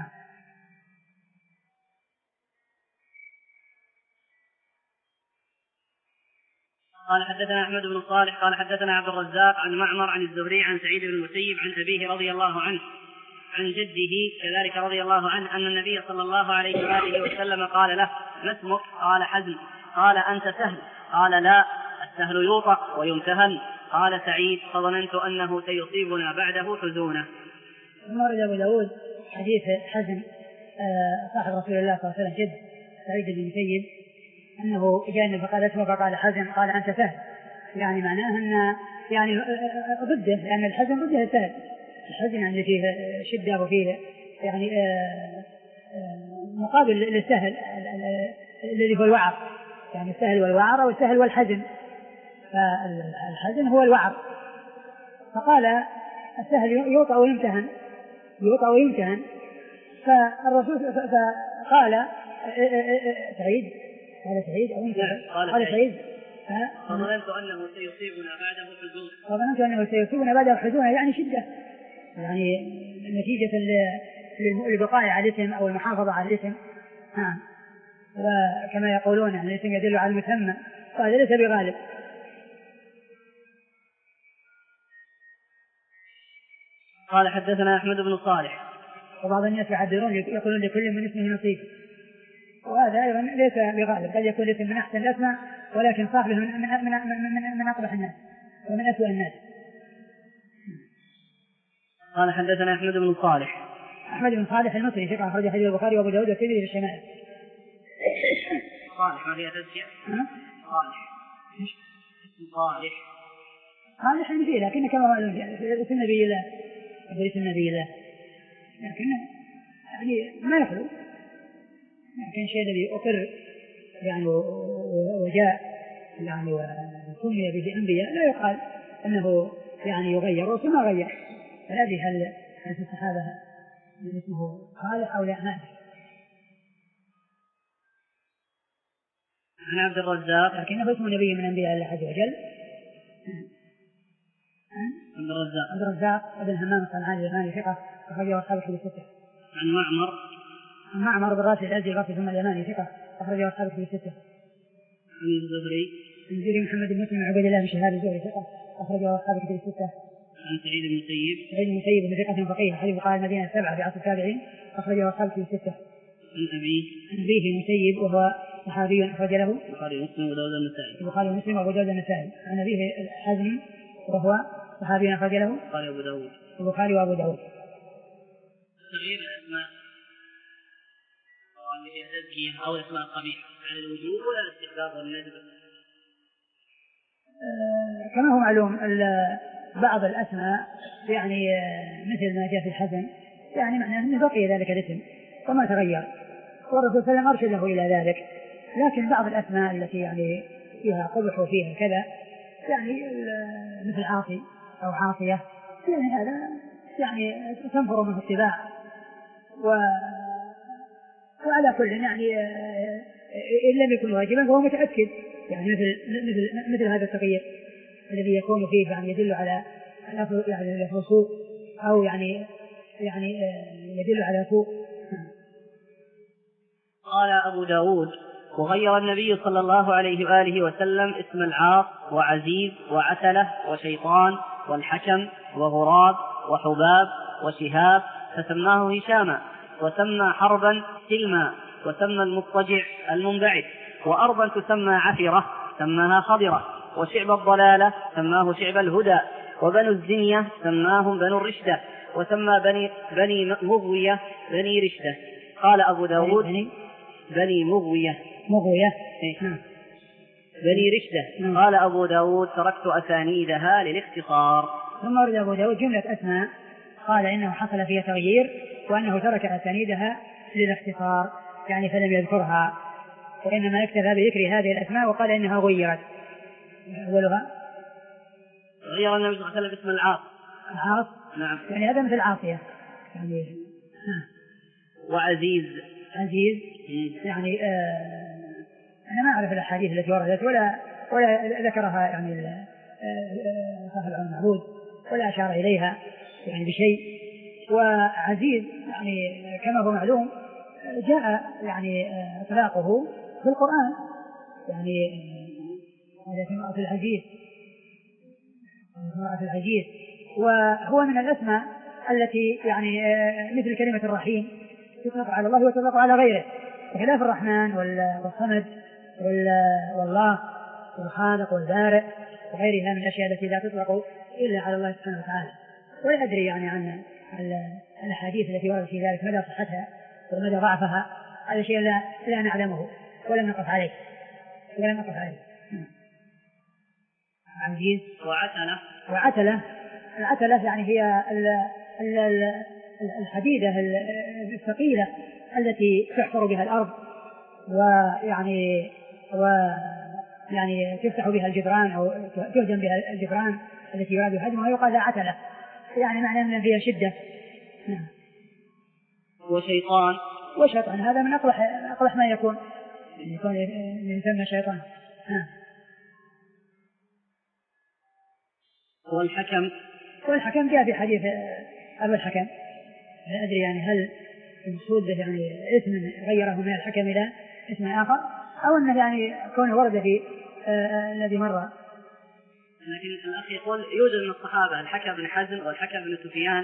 قال حدثنا أحمد بن صالح قال حدثنا عبد الرزاق عن معمر عن الزهري عن سعيد بن المسيب عن أبيه رضي الله عنه عن جده كذلك رضي الله عنه أن النبي صلى الله عليه وآله وسلم قال له ما اسمك؟ قال حزم. قال أنت سهل. قال لا السهل يوطأ ويمتهن. قال سعيد فظننت أنه سيصيبنا بعده حزونه. ثم ورد أبو داود حديث حزم صاحب رسول الله صلى الله عليه وسلم جد سعيد بن المسيب أنه جاء فقال اسمه فقال حزم. قال أنت سهل يعني معناه أن يعني ضده لأن الحزم ضده السهل. الحزن يعني فيه شدة وفيه يعني مقابل للسهل الذي هو الوعر يعني السهل والوعر والسهل والحزن فالحزن هو الوعر. فقال السهل يوطأ ويمتهن يوطأ ويمتهن فالرسول فقال سعيد قال سعيد أو قال, قال سعيد فظننت أنه سيصيبنا بعده حزون فظننت أنه سيصيبنا بعده حزون يعني شدة يعني نتيجة للبقاء على الاسم أو المحافظة على الاسم. نعم. وكما يقولون يعني الاسم يدل على المسمى وهذا ليس بغالب. قال حدثنا أحمد بن صالح. وبعض الناس يعبرون يقولون لكل من اسمه نصيب وهذا أيضا ليس بغالب قد يكون الاسم من أحسن الأسماء ولكن صاحبه من من من من, من أقبح الناس ومن أسوأ الناس. قال حدثنا أحمد بن صالح. أحمد بن صالح المصري ثقة أخرج حديث البخاري وأبو داود والترمذي في الشمائل. صالح ما هي تزكية؟ صالح صالح صالح فيه لكن كما قالوا اسم النبي الله اسم النبي الله لكن يعني ما يخلو لكن شيء الذي أقر يعني وجاء يعني وسمي به أنبياء لا يقال أنه يعني يغير وثم غير. فلا أدري هل هل في الصحابة من اسمه صالح أو لا نادر. عن عبد الرزاق لكنه اسم نبي من أنبياء الله عز وجل. عبد الرزاق عبد الرزاق ابن همام الصنعاني اليماني ثقة أخرجه أصحاب الكتب الستة. عن معمر عن معمر بن راشد الأزدي البصري ثم اليماني ثقة أخرجه أصحاب الكتب الستة. عن الزهري عن الزهري محمد بن مسلم عبد الله بن شهاب الزهري ثقة أخرجه أصحاب الكتب الستة. عن سعيد بن المسيب سعيد بن المسيب بن ثقة فقيه حديث قال المدينة السبعة في عصر التابعين أخرجه أصحاب الكتب الستة. عن أبيه عن أبيه المسيب وهو صحابي أخرج له البخاري ومسلم وأبو داود النسائي. البخاري ومسلم وأبو داود النسائي. عن أبيه حزم وهو صحابي أخرج له البخاري وأبو داود البخاري وأبو داود. تغيير الأسماء سواء فيها تزكية أو أسماء قبيحة على الوجوب ولا الاستحباب والندب؟ آه كما هو معلوم بعض الأسماء يعني مثل ما جاء في الحزن يعني معناه أنه بقي ذلك الاسم وما تغير والرسول صلى الله عليه وسلم أرشد له إلى ذلك. لكن بعض الأسماء التي يعني فيها قبح وفيها كذا يعني مثل عاصي أو عاصية يعني هذا يعني تنفر منه الطباع و... وعلى كل يعني إن لم يكن واجبا فهو متأكد يعني مثل مثل مثل هذا التغيير الذي يكون فيه يعني يدل على يعني لفظ سوء أو يعني يعني يدل على سوء. قال أبو داود: وغير النبي صلى الله عليه وآله وسلم اسم العاص وعزيز وعتلة وشيطان والحكم وغراب وحباب وشهاب، فسماه هشاما، وسمى حربا سلما، وسمى المضطجع المنبعث، وأرضا تسمى عفرة سماها خضرة، وشعب الضلالة سماه شعب الهدى، وبنو الزنية سماهم بنو الرشدة، وسمى بني, بني مغوية بني رشدة. قال أبو داود: بني, بني مغوية مغوية إيه؟ بني رشدة. قال أبو داود: تركت أسانيدها للاختصار. ثم ورد أبو داود جملة أسماء قال إنه حصل فيها تغيير وأنه ترك أسانيدها للاختصار، يعني فلم يذكرها، وإنما اكتفى بذكر هذه الأسماء وقال إنها غيرت. أولها غير النبي صلى الله عليه وسلم اسم العاص. العاص نعم، يعني هذا مثل عاصية يعني. وعزيز عزيز يعني آه أنا ما أعرف الأحاديث التي وردت ولا ولا ذكرها يعني صاحب العلم المعبود ولا أشار إليها يعني بشيء. وعزيز يعني كما هو معلوم جاء يعني إطلاقه في القرآن، يعني هذا امرأة العزيز امرأة العزيز وهو من الأسماء التي يعني مثل كلمة الرحيم تطلق على الله وتطلق على غيره، بخلاف الرحمن والصمد والله والخالق والبارئ وغيرها من الأشياء التي لا تطلق إلا على الله سبحانه وتعالى. ولا أدري يعني عن الأحاديث التي وردت في ذلك مدى صحتها ومدى ضعفها، هذا شيء لا, لا نعلمه ولم نقف عليه ولم نقف عليه. عزيز وعتلة وعتلة العتلة يعني هي الحديدة الثقيلة التي تحفر بها الأرض ويعني ويعني تفتح بها الجدران أو تهدم بها الجدران التي يراد هدمها، ويقال عتلة يعني معنى أن فيها شدة. وشيطان وشيطان هذا من أقلح أقلح ما يكون يكون يسمى شيطان. والحكم والحكم جاء في حديث أبو الحكم، لا أدري يعني هل المقصود به يعني اسم غيره من الحكم إلى اسم آخر أو أنه يعني كونه ورد في آه الذي مر. لكن الأخ يقول يوجد من الصحابة الحكم بن حزم والحكم بن سفيان.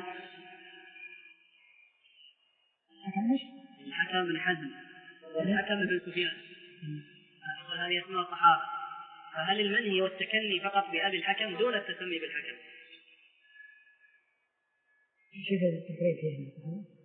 الحكم بن حزم والحكم بن سفيان هذه اسماء الصحابة، فهل المنهي والتكني فقط بأبي الحكم دون التسمي بالحكم؟ شوف التفريق فيه.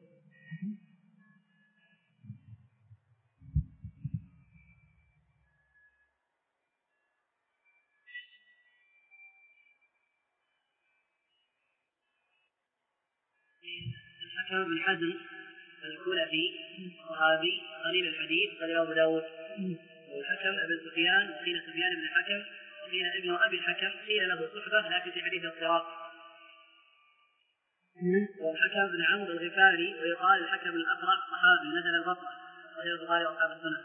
الحكم بن حزم الكلفي صحابي قليل الحديث قال أبو داود. والحكم ابن سفيان وقيل سفيان بن الحكم وقيل ابن أبي الحكم قيل له صحبة لكن في حديث الصراط. والحكم بن عمرو الغفاري ويقال الحكم الأقرع صحابي نزل البصرة وغير البخاري وأصحاب السنة.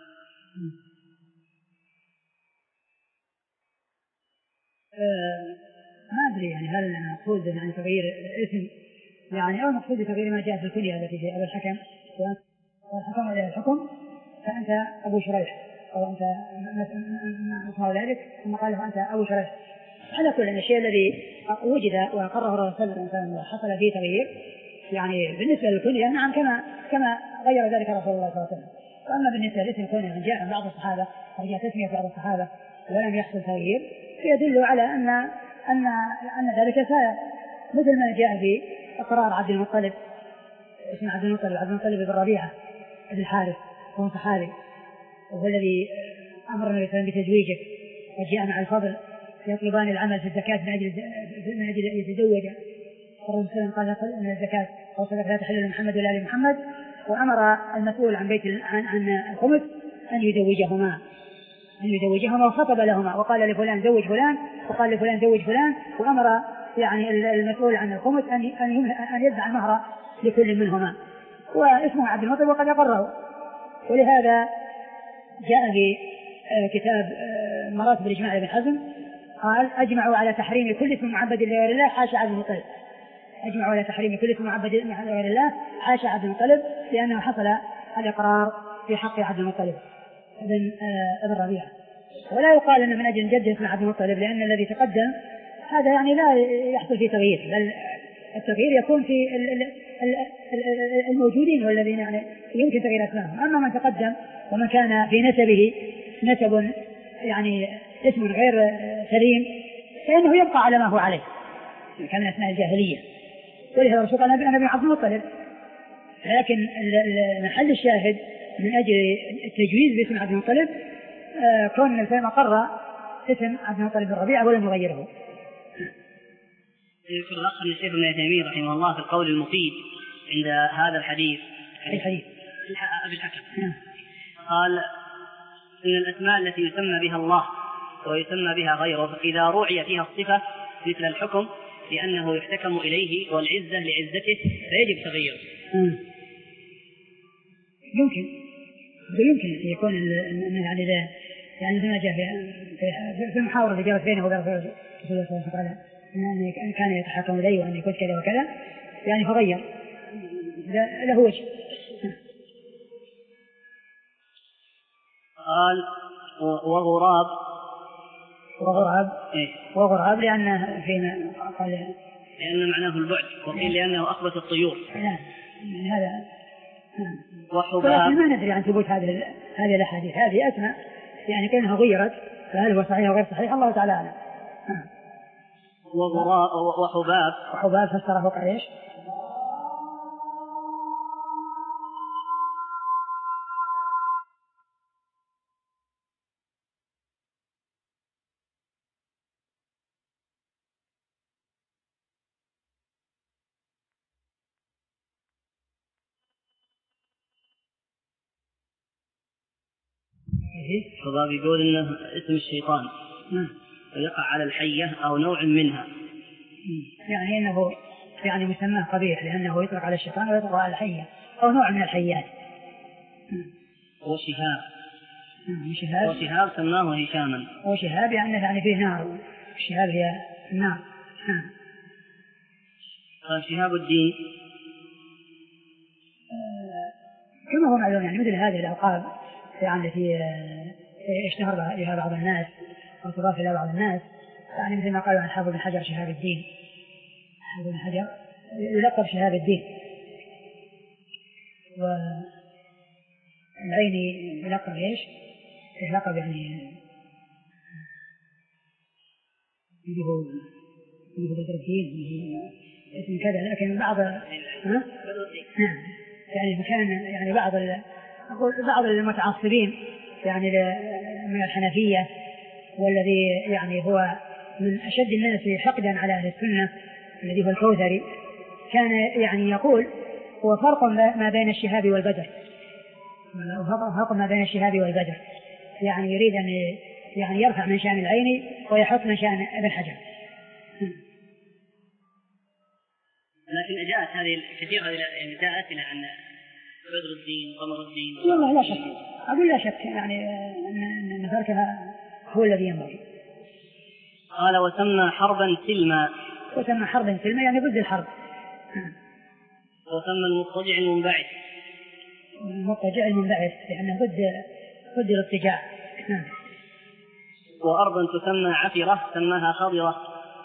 ما أدري يعني هل المقصود يعني تغيير الاسم يعني أو المقصود بتغيير ما جاء في الكنية التي في أبو الحكم والحكم عليه الحكم فأنت أبو شريح أو أنت مثل ذلك ثم قال أنت أبو شريح. على كل الشيء الذي وجد وقرره رسول الله صلى الله عليه وسلم وحصل فيه تغيير يعني بالنسبة للكنية نعم كما كما غير ذلك رسول الله صلى الله عليه وسلم. وأما بالنسبة لاسم الكنية من جاء بعض الصحابة أو جاء تسمية بعض الصحابة ولم يحصل تغيير يدل على أن أن أن ذلك سائر، مثل ما جاء في إقرار عبد المطلب اسم عبد المطلب عبد المطلب بن ربيعة بن الحارث هو صحابي وهو الذي أمر النبي صلى الله عليه وسلم بتزويجه وجاء مع الفضل يطلبان العمل في الزكاة من أجل من أجل أن يتزوج. الرسول قال أن الزكاة وصدق لا تحل لمحمد ولا لمحمد، وأمر المسؤول عن بيت عن عن الخمس أن يزوجهما أن يزوجهما وخطب لهما وقال لفلان زوج فلان وقال لفلان زوج فلان، وأمر يعني المسؤول عن الخمس أن أن أن يدفع المهر لكل منهما، واسمه عبد المطلب وقد أقره. ولهذا جاء في كتاب مراتب الإجماع ابن حزم قال أجمعوا على تحريم كل اسم معبد لغير الله حاشا عبد المطلب. أجمعوا على تحريم كل اسم معبد لغير الله حاشا عبد المطلب، لأنه حصل الإقرار في حق عبد المطلب ابن ابن ربيعة. ولا يقال أن من أجل جد اسم عبد المطلب، لأن الذي تقدم هذا يعني لا يحصل فيه تغيير، بل التغيير يكون في الموجودين والذين يعني يمكن تغيير اسمائهم. أما من تقدم ومن كان في نسبه نسب يعني اسم غير سليم فإنه يبقى على ما هو عليه، كان أثناء الجاهلية. ولهذا الرسول قال أنا ابن عبد المطلب، لكن محل الشاهد من أجل التجويز باسم عبد المطلب كون النبي صلى الله عليه وسلم أقر اسم عبد المطلب بن ربيعة ولم يغيره. يذكر الأخ الشيخ ابن تيمية رحمه الله في القول المفيد عند هذا الحديث أي حديث أبي الحكم قال إن الأسماء التي يسمى بها الله ويسمى بها غيره إذا روعي فيها الصفة مثل الحكم لأنه يحتكم إليه والعزة لعزته فيجب تغييره. يمكن يمكن أن يكون يعني لا يعني مثل ما جاء في المحاورة اللي جرت بينه وبين رسول الله صلى الله عليه وسلم أن كان يتحكم إليه وأن يكون كذا وكذا يعني فغير له وجه. قال وغراب وغراب إيه؟ وغراب لأنه فيما قال لأن معناه البعد، وقيل لأنه أخبث الطيور. لا هذا وحباب ما ندري عن ثبوت هذه هذه الأحاديث، هذه أسماء يعني كأنها غيرت، فهل هو صحيح أو غير صحيح الله تعالى أعلم. وغراب وحباب وحباب فسره قال إيش؟ حباب يقول إنه اسم الشيطان ويقع على الحية أو نوع منها، يعني إنه يعني مسماه قبيح لأنه يطلق على الشيطان ويطلق على الحية أو نوع من الحيات. وشهاب وشهاب وشهاب سماه هشاما، وشهاب يعني يعني فيه نار، الشهاب هي النار. قال شهاب الدين كما هو معلوم يعني مثل هذه الألقاب يعني التي اشتهر بها بعض الناس وتضاف إلى بعض الناس، يعني مثل ما قالوا عن حافظ بن حجر شهاب الدين، حافظ بن حجر يلقب شهاب الدين، والعيني يلقب ايش؟ يلقب يعني يجيبوا يجيبوا بدر الدين اسم كذا، لكن بعض ها؟ نعم يعني مكان يعني بعض ال... بعض المتعصبين يعني من الحنفية والذي يعني هو من أشد الناس حقدا على أهل السنة الذي هو الكوثري، كان يعني يقول هو فرق ما بين الشهاب والبدر، فرق ما بين الشهاب والبدر، يعني يريد أن يعني يرفع من شأن العين ويحط من شأن ابن حجر. لكن جاءت هذه كثيرة يعني جاءت إلى أن بدر الدين قمر الدين والله لا شك، أقول لا شك يعني أن تركها هو الذي ينبغي. قال وسمى حربا سلما، وسمى حربا سلما يعني ضد الحرب. وسمى المضطجع المنبعث، المضطجع المنبعث لأنه ضد ضد الارتجاع. وأرضا تسمى عفرة سماها خضرة.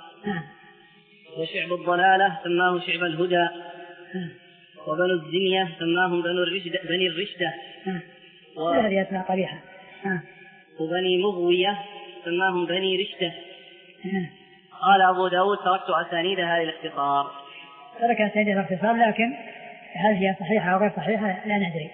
وشعب الضلالة سماه شعب الهدى. وبنو الزنية سماهم بنو الرشدة بني الرشدة. و... هذه أسماء قبيحة. وبني مغوية سماهم بني رشدة. قال أبو داود تركت أسانيد هذه الاختصار. ترك أسانيد الاختصار، لكن هل هي صحيحة أو غير صحيحة لا ندري.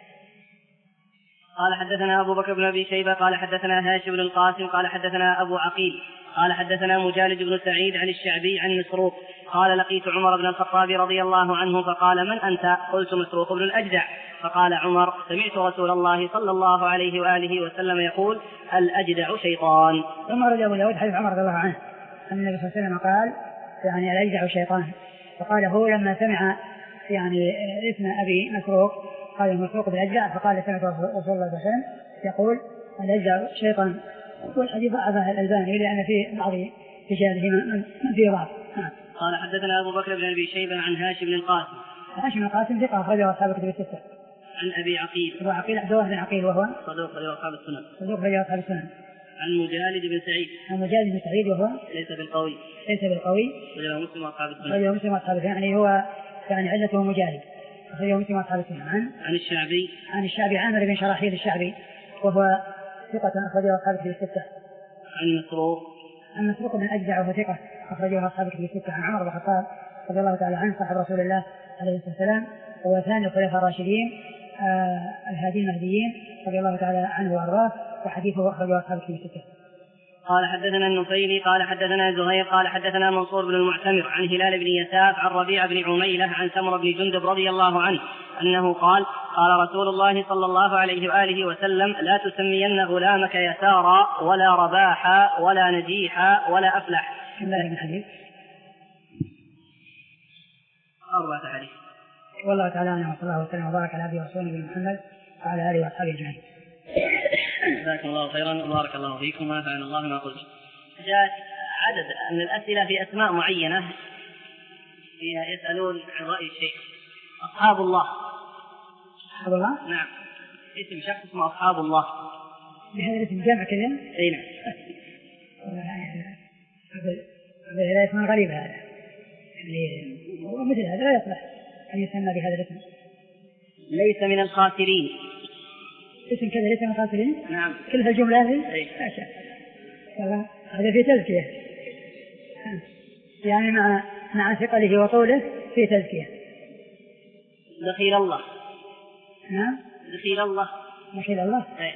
قال حدثنا أبو بكر بن أبي شيبة قال حدثنا هاشم بن القاسم قال حدثنا أبو عقيل قال حدثنا مجالد بن سعيد عن الشعبي عن مسروق قال لقيت عمر بن الخطاب رضي الله عنه فقال من أنت؟ قلت مسروق بن الأجدع. فقال عمر سمعت رسول الله صلى الله عليه وآله وسلم يقول الأجدع شيطان. ثم رجع أبو داود حديث عمر رضي الله عنه أن النبي صلى الله عليه وسلم قال يعني الأجدع شيطان، فقال هو لما سمع يعني اسم أبي مسروق قال مسروق بن الأجدع، فقال سمعت رسول الله صلى الله عليه وسلم يقول الأجدع شيطان. والحديث ضعفه الألباني لأن في بعض رجاله من فيه ضعف. قال حدثنا أبو بكر بن أبي شيبة عن هاشم بن القاسم. هاشم بن القاسم ثقة أخرجه أصحاب الكتب الستة. عن أبي عقيل. أبو عقيل عبد الله بن عقيل وهو صدوق أخرجه أصحاب السنن. صدوق أخرجه أصحاب السنن. عن مجالد بن سعيد. عن مجالد بن سعيد وهو ليس بالقوي. ليس بالقوي. أخرجه مسلم وأصحاب السنن. أخرجه مسلم وأصحاب السنن يعني هو يعني علته مجالد. أخرجه مسلم وأصحاب السنن. عن عن الشعبي. عن الشعبي عامر بن شراحيل الشعبي وهو ثقة أخرجه أصحاب الكتب الستة. عن مسروق. عن مسروق بن الأجدع وهو ثقة أخرجه أصحاب الكتب الستة. عن عمر بن الخطاب رضي الله تعالى عنه صاحب رسول الله عليه الصلاة والسلام هو ثاني الخلفاء الراشدين آه الهادي المهديين رضي الله تعالى عنه وأرضاه وحديثه أخرجه أصحاب الكتب الستة. قال حدثنا النفيلي قال حدثنا زهير قال حدثنا منصور بن المعتمر عن هلال بن يساف عن ربيع بن عميلة عن سمر بن جندب رضي الله عنه أنه قال قال رسول الله صلى الله عليه وآله وسلم لا تسمين غلامك يسارا ولا رباحا ولا نجيحا ولا أفلح. بسم الله من حديث أربعة حديث. والله تعالى عنه وصلى الله وسلم وبارك على عبده ورسوله محمد وعلى آله وأصحابه أجمعين. جزاكم الله خيرا وبارك الله فيكم ونفعنا الله ما قلت. جاءت عدد من الأسئلة في أسماء معينة فيها يسألون عن رأي الشيخ. أصحاب الله. أصحاب الله؟ نعم. اسم شخص اسمه أصحاب الله. بهذا الاسم جامع كذا؟ أي نعم. هذا اسم غريب هذا. ومثل هذا لا يصلح أن يسمى بهذا الاسم. ليس من الخاسرين. اسم كذا ليس من الخاسرين؟ نعم. كل هالجملة هذه؟ أي. هذا في تزكية. يعني مع مع ثقله وطوله في تزكية. دخيل الله. نعم. دخيل الله. دخيل الله. أي.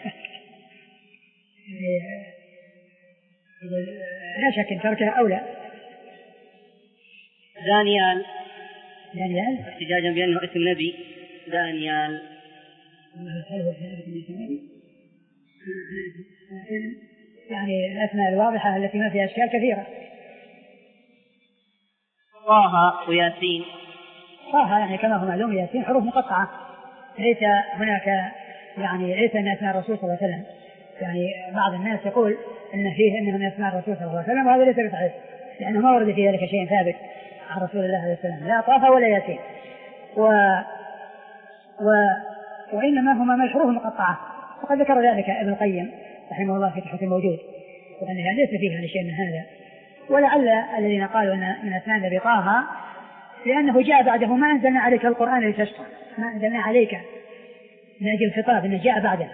لا شك ان تركه اولى. دانيال. دانيال احتجاجا بانه اسم نبي. دانيال. هل هو اسم نبي؟ يعني الاسماء الواضحه التي ما فيها اشكال كثيره. طه وياسين. طه يعني كما هو معلوم ياسين حروف مقطعه ليس هناك يعني ليس من اسماء الرسول صلى الله عليه وسلم. يعني بعض الناس يقول ان فيه انه من اسماء الرسول صلى الله عليه وسلم وهذا ليس بصحيح لانه ما ورد في ذلك شيء ثابت عن رسول الله عليه السلام لا طه ولا ياسين و... و... وانما هما من حروف مقطعه وقد ذكر ذلك ابن القيم رحمه الله في تحفة الموجود وانها ليس فيها شيء من هذا. ولعل الذين قالوا ان من اسماء النبي طه لانه جاء بعده ما انزلنا عليك القران لتشقى ما انزلنا عليك من اجل الخطاب انه جاء بعده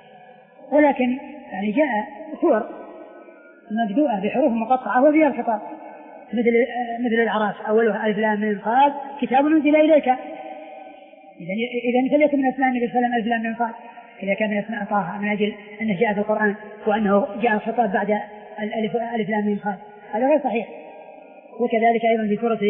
ولكن يعني جاء سور مبدوءة بحروف مقطعة وفيها الخطاب مثل مثل الأعراف أولها ألف لام ميم صاد كتاب أنزل إليك. إذا إذا فليكن من أسماء النبي صلى الله عليه وسلم ألف لام ميم صاد إذا كان من أسماء طه من أجل أنه جاء في القرآن وأنه جاء الخطاب بعد الألف ألف لام ميم صاد هذا غير صحيح. وكذلك أيضا في سورة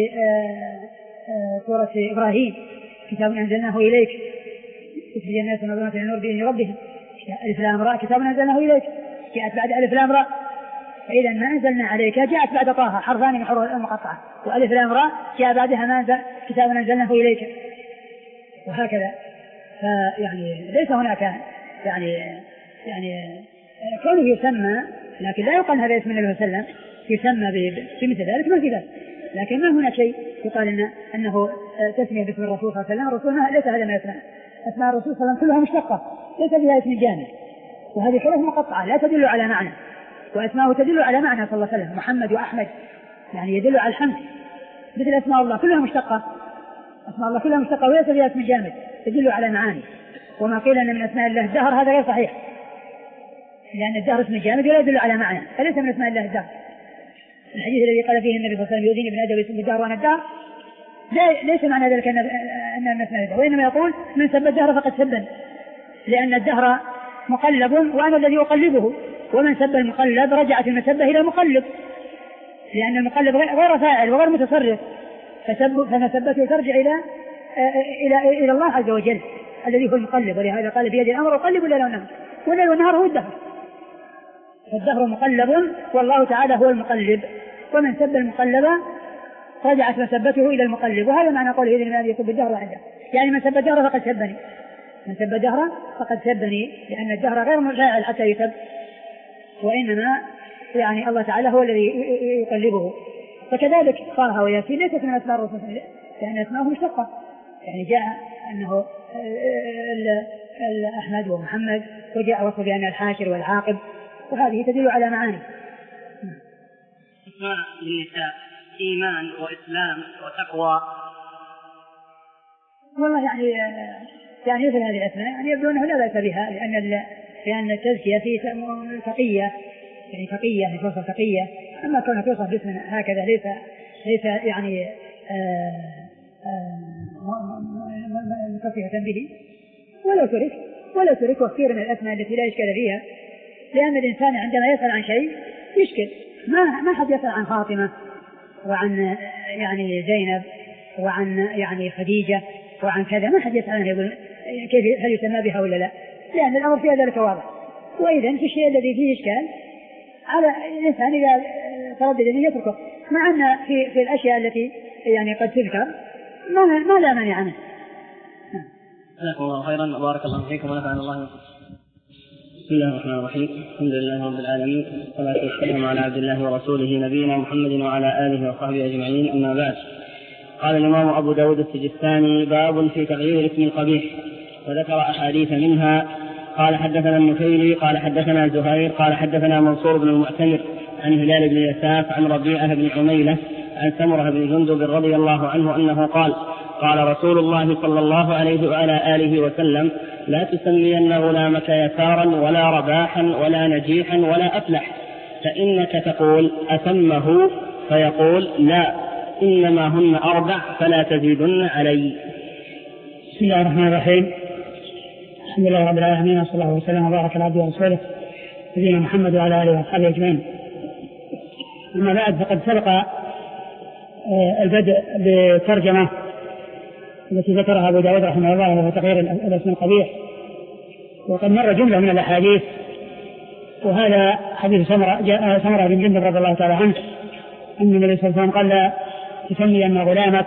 سورة إبراهيم كتاب أنزلناه إليك في جنات ونظرات النور بإذن ربهم ألف لام راء كتاب أنزلناه إليك جاءت بعد ألف لام راء. فإذا ما أنزلنا عليك جاءت بعد طه حرفان من حروف المقطعة وألف لام راء جاء بعدها ما أنزل كتاب أنزلناه إليك وهكذا. فيعني ليس هناك يعني يعني كونه يسمى لكن لا يقال هذا اسم النبي صلى الله عليه وسلم يسمى بمثل ذلك ما في ذلك. لكن ما هناك شيء يقال إن أنه تسمية باسم الرسول صلى الله عليه وسلم. الرسول ليس هذا من أسماء أسماء الرسول صلى الله عليه وسلم كلها مشتقة ليس فيها اسم جامع وهذه حروف مقطعة لا تدل على معنى وأسماءه تدل على معنى صلى الله عليه وسلم. محمد وأحمد يعني يدل على الحمد مثل أسماء الله كلها مشتقة أسماء الله كلها مشتقة وليس فيها اسم جامد تدل على معاني. وما قيل أن من أسماء الله الدهر هذا غير صحيح لأن الدهر اسم جامد ولا يدل على معنى فليس من أسماء الله الدهر. الحديث الذي قال فيه النبي صلى الله عليه وسلم يؤذيني ابن آدم باسم الدهر وأنا الدهر ليس معنى ذلك أن من أسماء الله وإنما يقول من سب الدهر فقد سبني لأن الدهر مقلب وأنا الذي أقلبه ومن سب المقلب رجعت المسبة إلى المقلب لأن المقلب غير فاعل وغير متصرف فسب فمسبته ترجع إلى إلى إلى الله عز وجل الذي هو المقلب. ولهذا قال بيد الأمر أقلب الليل والنهار والليل والنهار هو الدهر فالدهر مقلب والله تعالى هو المقلب ومن سب المقلب رجعت مسبته إلى المقلب. وهذا معنى قوله إذن الذي يسب الدهر وحده يعني من سب الدهر فقد سبني من سب الدهر فقد سبني لأن الدهر غير فاعل حتى يسب وإنما يعني الله تعالى هو الذي يقلبه. فكذلك طه وياسين ليست من أسماء الرسول لأن أسماءه مشتقة، يعني جاء أنه أحمد ومحمد، وجاء وصف بأن الحاشر والعاقب، وهذه تدل على معاني. أسماء للنساء إيمان وإسلام وتقوى. والله يعني يعني مثل هذه الأسماء يعني يبدو أنه لا بأس بها، لأن لأن التزكية فيه تقية، يعني تقية توصف تقية. أما كونه توصف باسم هكذا ليس ليس يعني متصفة به، ولو ترك ولو ترك وكثير من الأسماء التي لا إشكال فيها، لأن الإنسان عندما يسأل عن شيء يشكل. ما ما حد يسأل عن فاطمة وعن يعني زينب وعن يعني خديجة وعن كذا، ما حد يسأل عنها يقول كيف هل يسمى بها ولا لا، لأن الأمر فيها ذلك واضح. وإذا في الشيء الذي فيه إشكال على الإنسان إذا تردد به يتركه، مع أن في في الأشياء التي يعني قد تذكر ما ما لا مانع عنه. جزاكم الله خيرا وبارك الله فيكم ونفعنا الله بكم. بسم الله الرحمن الرحيم، الحمد لله رب العالمين، والصلاة والسلام على عبد الله ورسوله نبينا محمد وعلى آله وصحبه أجمعين، أما بعد. قال الإمام أبو داود السجستاني: باب في تغيير الاسم القبيح، وذكر أحاديث منها. قال حدثنا النفيلي قال حدثنا زهير قال حدثنا منصور بن المعتمر عن هلال بن يساف عن ربيعة بن عميلة عن سمرة بن جندب رضي الله عنه أنه قال: قال رسول الله صلى الله عليه وعلى آله وسلم: لا تسمين غلامك يسارا ولا رباحا ولا نجيحا ولا أفلح، فإنك تقول أسمه فيقول لا، إنما هن أربع فلا تزيدن علي. بسم الله الرحمن الرحيم، الحمد لله رب العالمين، صلى الله وسلم وبارك على عبده ورسوله نبينا محمد وعلى آله وصحبه أجمعين. أما بعد، فقد سبق البدء بترجمة التي ذكرها أبو داود رحمه الله وهو تغيير الاسم القبيح، وقد مر جملة من الأحاديث، وهذا حديث سمرة سمرة بن جندب رضي الله تعالى عنه أن النبي صلى الله عليه وسلم قال: لا تسمي أن غلامك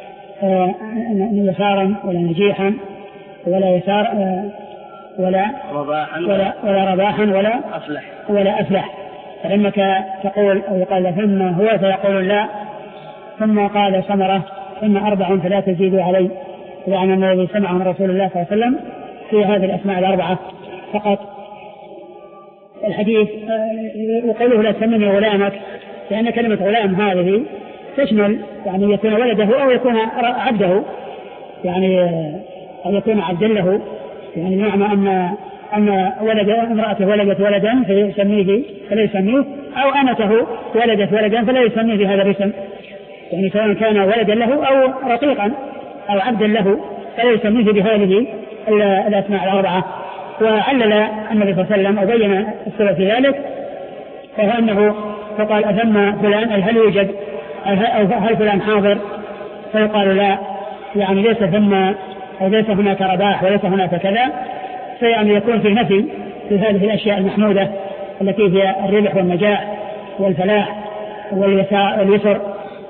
يسارا ولا نجيحا ولا يسار ولا رباحا ولا, ولا رباحا ولا أفلح ولا أفلح، فإنك تقول أو قال ثم هو فيقول لا، ثم قال سمرة: ثم أربع فلا تزيدوا علي، يعني الذي سمعه من رسول الله صلى الله عليه وسلم في هذه الأسماء الأربعة فقط. الحديث وقوله لا تسمي غلامك، لأن كلمة غلام هذه تشمل يعني يكون ولده أو يكون عبده، يعني أو يكون عبدا له، يعني معنى أن أن ولد امرأته ولدت ولدا فيسميه فلا يسميه، أو أمته ولدت ولدا فلا يسميه بهذا الاسم، يعني سواء كان ولدا له أو رقيقا أو عبدا له فلا يسميه بهذه الأسماء الأربعة. وعلل النبي صلى الله عليه وسلم وبين السبب في ذلك، وهو أنه فقال: أثم فلان، أي هل يوجد أو هل فلان حاضر؟ فيقال لا، يعني ليس ثم أو ليس هناك رباح وليس هناك كذا، فيعني يكون في نفي في هذه الأشياء المحمودة التي هي الربح والنجاح والفلاح واليسر.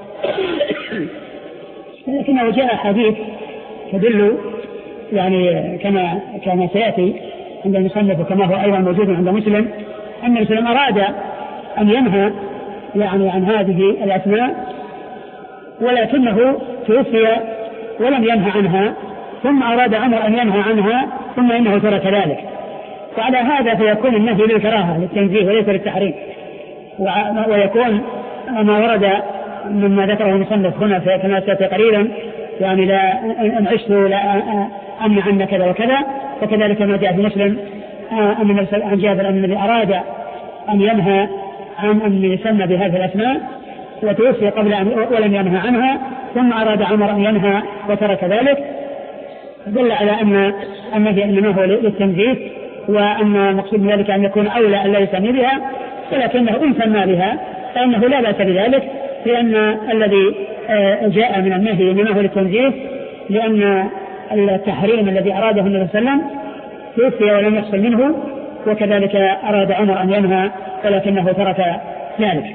لكنه جاء حديث تدل يعني كما كما سيأتي عند المصنف وكما هو أيضا موجود عند مسلم، أن مسلم أراد أن ينهى يعني عن هذه الأسماء، ولكنه توفي ولم ينهى عنها، ثم أراد عمر أن ينهى عنها ثم إنه ترك ذلك. وعلى هذا فيكون النهي للكراهة للتنزيه وليس للتحريم، ويكون ما ورد مما ذكره المصنف هنا كما سيأتي قليلا، يعني لا أن عشت لا أمنع عن كذا وكذا، وكذلك ما جاء في مسلم عن جابر أن الذي أراد أن ينهى عن أن يسمى بهذه الأسماء وتوفي قبل أن ولم ينهى عنها، ثم أراد عمر أن ينهى وترك ذلك، دل على أن النهي إنما هو للتنزيه، وأن مقصود ذلك أن يكون أولى أن لا يسمي بها، ولكنه إن سمى بها فإنه لا بأس بذلك، لأن الذي جاء من النهي إنما هو للتنزيه، لأن التحريم الذي أراده النبي صلى الله عليه وسلم توفي ولم يحصل منه، وكذلك أراد عمر أن ينهى ولكنه ترك ذلك.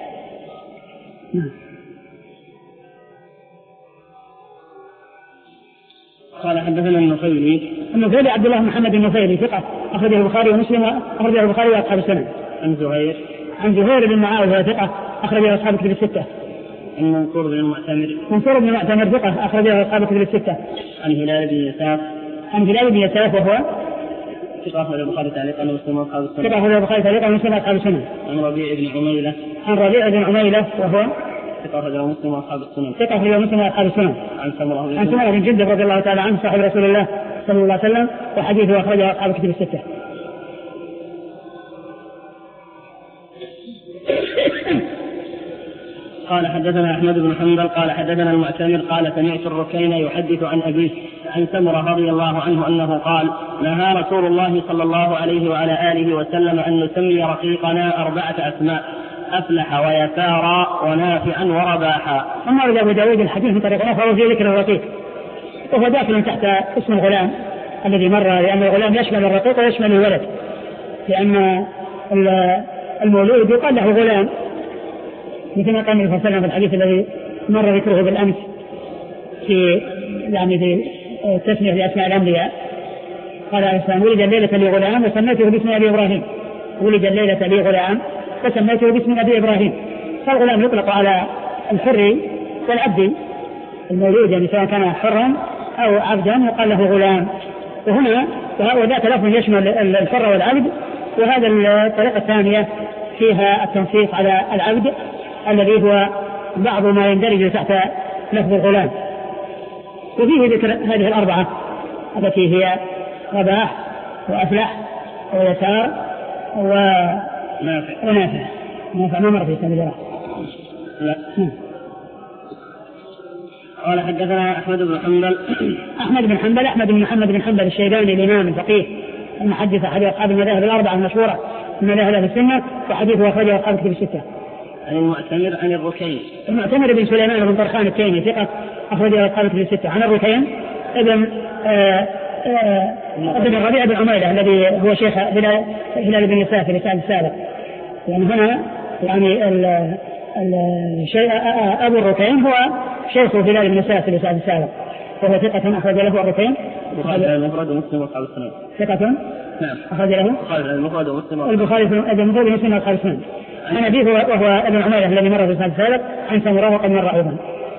قال حدثنا النفيلي النفيلي عبد الله محمد النفيلي ثقة، أخرجه البخاري ومسلم، أخرجه البخاري وأصحاب السنن. عن زهير عن زهير بن معاوية ثقة أخرجه أصحاب الكتب الستة. عن منصور بن المعتمر منصور بن المعتمر ثقة أخرجه أصحاب الكتب الستة. عن هلال بن يساف عن هلال بن يساف وهو ثقة أخرجه البخاري تعليقا ومسلم وأصحاب السنن. ثقة أخرجه البخاري تعليقا ومسلم وأصحاب السنن. عن ربيع بن عميلة عن ربيع بن عميلة وهو ثقة أخرجه مسلم وأصحاب السنن. ثقة أخرجه مسلم وأصحاب السنن. عن سمرة عن سمرة بن جندب رضي الله تعالى عنه صاحب رسول الله صلى الله عليه وسلم وحديثه أخرجه أصحاب الكتب الستة. قال حدثنا أحمد بن حنبل قال حدثنا المعتمر قال سمعت الركين يحدث عن أبيه عن سمرة رضي الله عنه أنه قال نهى رسول الله صلى الله عليه وعلى آله وسلم أن نسمي رقيقنا أربعة أسماء أفلح ويسارا ونافعا ورباحا. ثم ورد أبو داود الحديث من طريق أخرى في ذكر الرقيق وهو داخل تحت اسم الغلام الذي مر لأن الغلام يشمل الرقيق ويشمل الولد لأن المولود يقال له غلام مثل ما قال النبي صلى الله عليه وسلم في الحديث الذي مر ذكره بالأمس في يعني في تسمية لأسماء الأنبياء قال عليه السلام ولد الليلة لي غلام وسميته باسم أبي إبراهيم. ولد الليلة لي غلام وسميته باسم أبي إبراهيم. فالغلام يطلق على الحر والعبد المولود يعني سواء كان حرا أو عبدا يقال له غلام. وهنا وذاك لفظ يشمل الحر والعبد. وهذا الطريقة الثانية فيها التنصيص على العبد الذي هو بعض ما يندرج تحت لفظ الغلام. وفيه ذكر هذه الأربعة التي هي رباح وأفلح ويسار ونافع. نافع ما مر في سبيل الله. لا. قال حدثنا أحمد بن حنبل أحمد بن حنبل أحمد بن محمد بن حنبل الشيباني الإمام الفقيه المحدث أحد أصحاب المذاهب الأربعة المشهورة من مذاهب أهل السنة وحديثه أخرجه أصحاب الكتب الستة. عن المعتمر عن الركين المعتمر بن سليمان بن طرخان التيمي ثقة أخرجه أصحاب الكتب الستة. عن الركين ابن آآ آآ ابن الربيع بن عميلة الذي هو شيخ هلال بن يساف في لسان السابق. يعني هنا يعني ال الشيء أبو الركين هو شيخ هلال بن يساف في لسان السابق وهو ثقة أخرج له الركين. البخاري المفرد ومسلم وأصحاب السنن. ثقة نعم أخرج له البخاري المفرد ومسلم البخاري المفرد ومسلم وأصحاب السنن. عن أبيه وهو ابن عميلة الذي مر في لسان السابق عن سمرة وقد مر أيضا.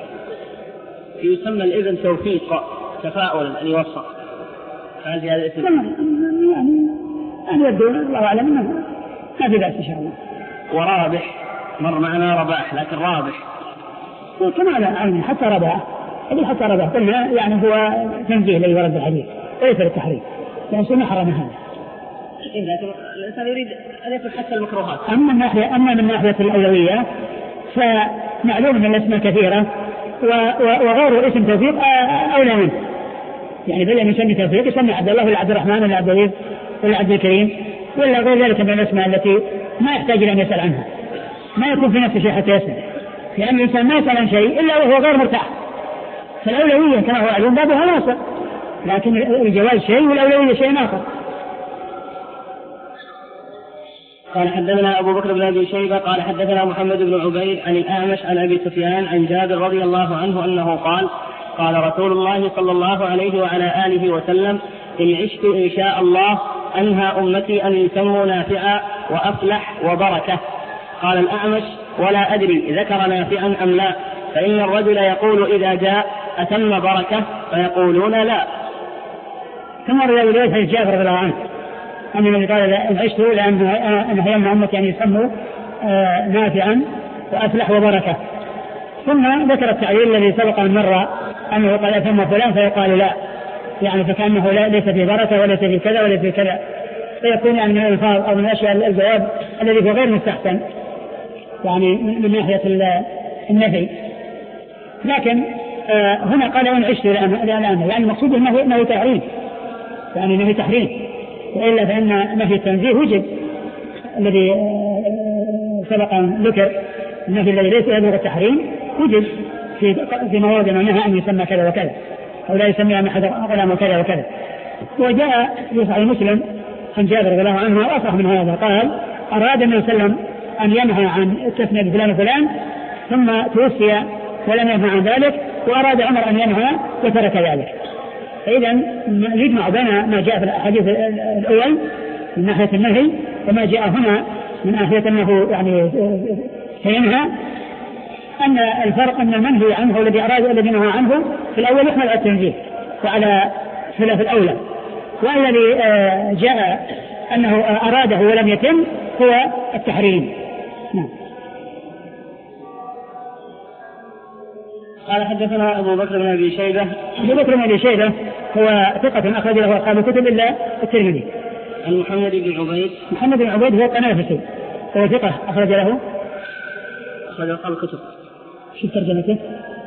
يسمى الإذن توفيق تفاؤلا أن يوفق. هذه هذا الاسم يعني أن يبدو الله أعلم أنه ما في بأس إن شاء الله. ورابح مر معنا رباح لكن رابح كما علم حتى رباح أقول حتى رباح قلنا يعني هو تنزيه الذي ورد الحديث وليس للتحريم يعني سنة حرم هذا. الإنسان يريد أن يكون حتى المكروهات. أما من ناحية أما من ناحية الأولوية فمعلوم أن الأسماء كثيرة وغير اسم توفيق أولى منه. يعني بدل من يسمي توفيق يسمي عبد الله ولا عبد الرحمن ولا عبد العزيز ولا عبد الكريم ولا غير ذلك من الأسماء التي ما يحتاج إلى أن يسأل عنها ما يكون في نفسه شيء حتى يسأل لأن الإنسان ما يسأل عن شيء إلا وهو غير مرتاح. فالأولوية كما هو علوم بابها واسع لكن الجواز شيء والأولوية شيء آخر. قال حدثنا أبو بكر بن أبي شيبة قال حدثنا محمد بن عبيد عن الأعمش عن أبي سفيان عن جابر رضي الله عنه أنه قال قال رسول الله صلى الله عليه وعلى آله وسلم إن عشت إن شاء الله أنهى أمتي أن يسموا نافعا وأفلح وبركة. قال الأعمش ولا أدري ذكر نافعا أم لا فإن الرجل يقول إذا جاء أتم بركة فيقولون لا. ثم رجل حديث جابر رضي الله عنه أن الذي قال إن عشت لأنهى أمتي أن يسموا نافعا وأفلح وبركة. ثم ذكر التعليل الذي سبق أن مر أنه قال أتم فلان فيقال لا يعني فكأنه لا ليس في بركة وليس في كذا وليس في كذا فيكون يعني من الألفاظ أو من أشياء الجواب الذي هو غير مستحسن يعني من ناحية النفي. لكن آه هنا قال إن عشت الآن يعني المقصود أنه تحريم يعني أنه تحريم وإلا فإن نفي التنزيه وجد الذي آه سبق أن ذكر النفي الذي ليس يبلغ التحريم وجد في في مواضع منها أن يسمى كذا وكذا أو لا يسمى أن أحد غلام كذا وكذا. وجاء في صحيح مسلم عن جابر رضي الله عنه وأصح من هذا قال أراد النبي صلى الله عليه وسلم أن ينهى عن التثنية بفلان وفلان ثم توفي ولم ينهى عن ذلك وأراد عمر أن ينهى وترك ذلك. فإذا يجمع بين ما جاء في الحديث الأول من ناحية النهي وما جاء هنا من ناحية أنه يعني فينهى أن الفرق أن المنهي عنه الذي أراد الذي نهى عنه في الأول يحمل على التنزيه وعلى خلاف الأولى، والذي جاء أنه أراده ولم يتم هو التحريم. نعم. قال حدثنا أبو بكر بن أبي شيبة. أبو بكر بن أبي شيبة هو ثقة أخرج له أصحاب الكتب إلا الترمذي. عن محمد بن عبيد. محمد بن عبيد هو الطنافسي هو ثقة أخرج له أخرج أصحاب الكتب. شو ترجمته؟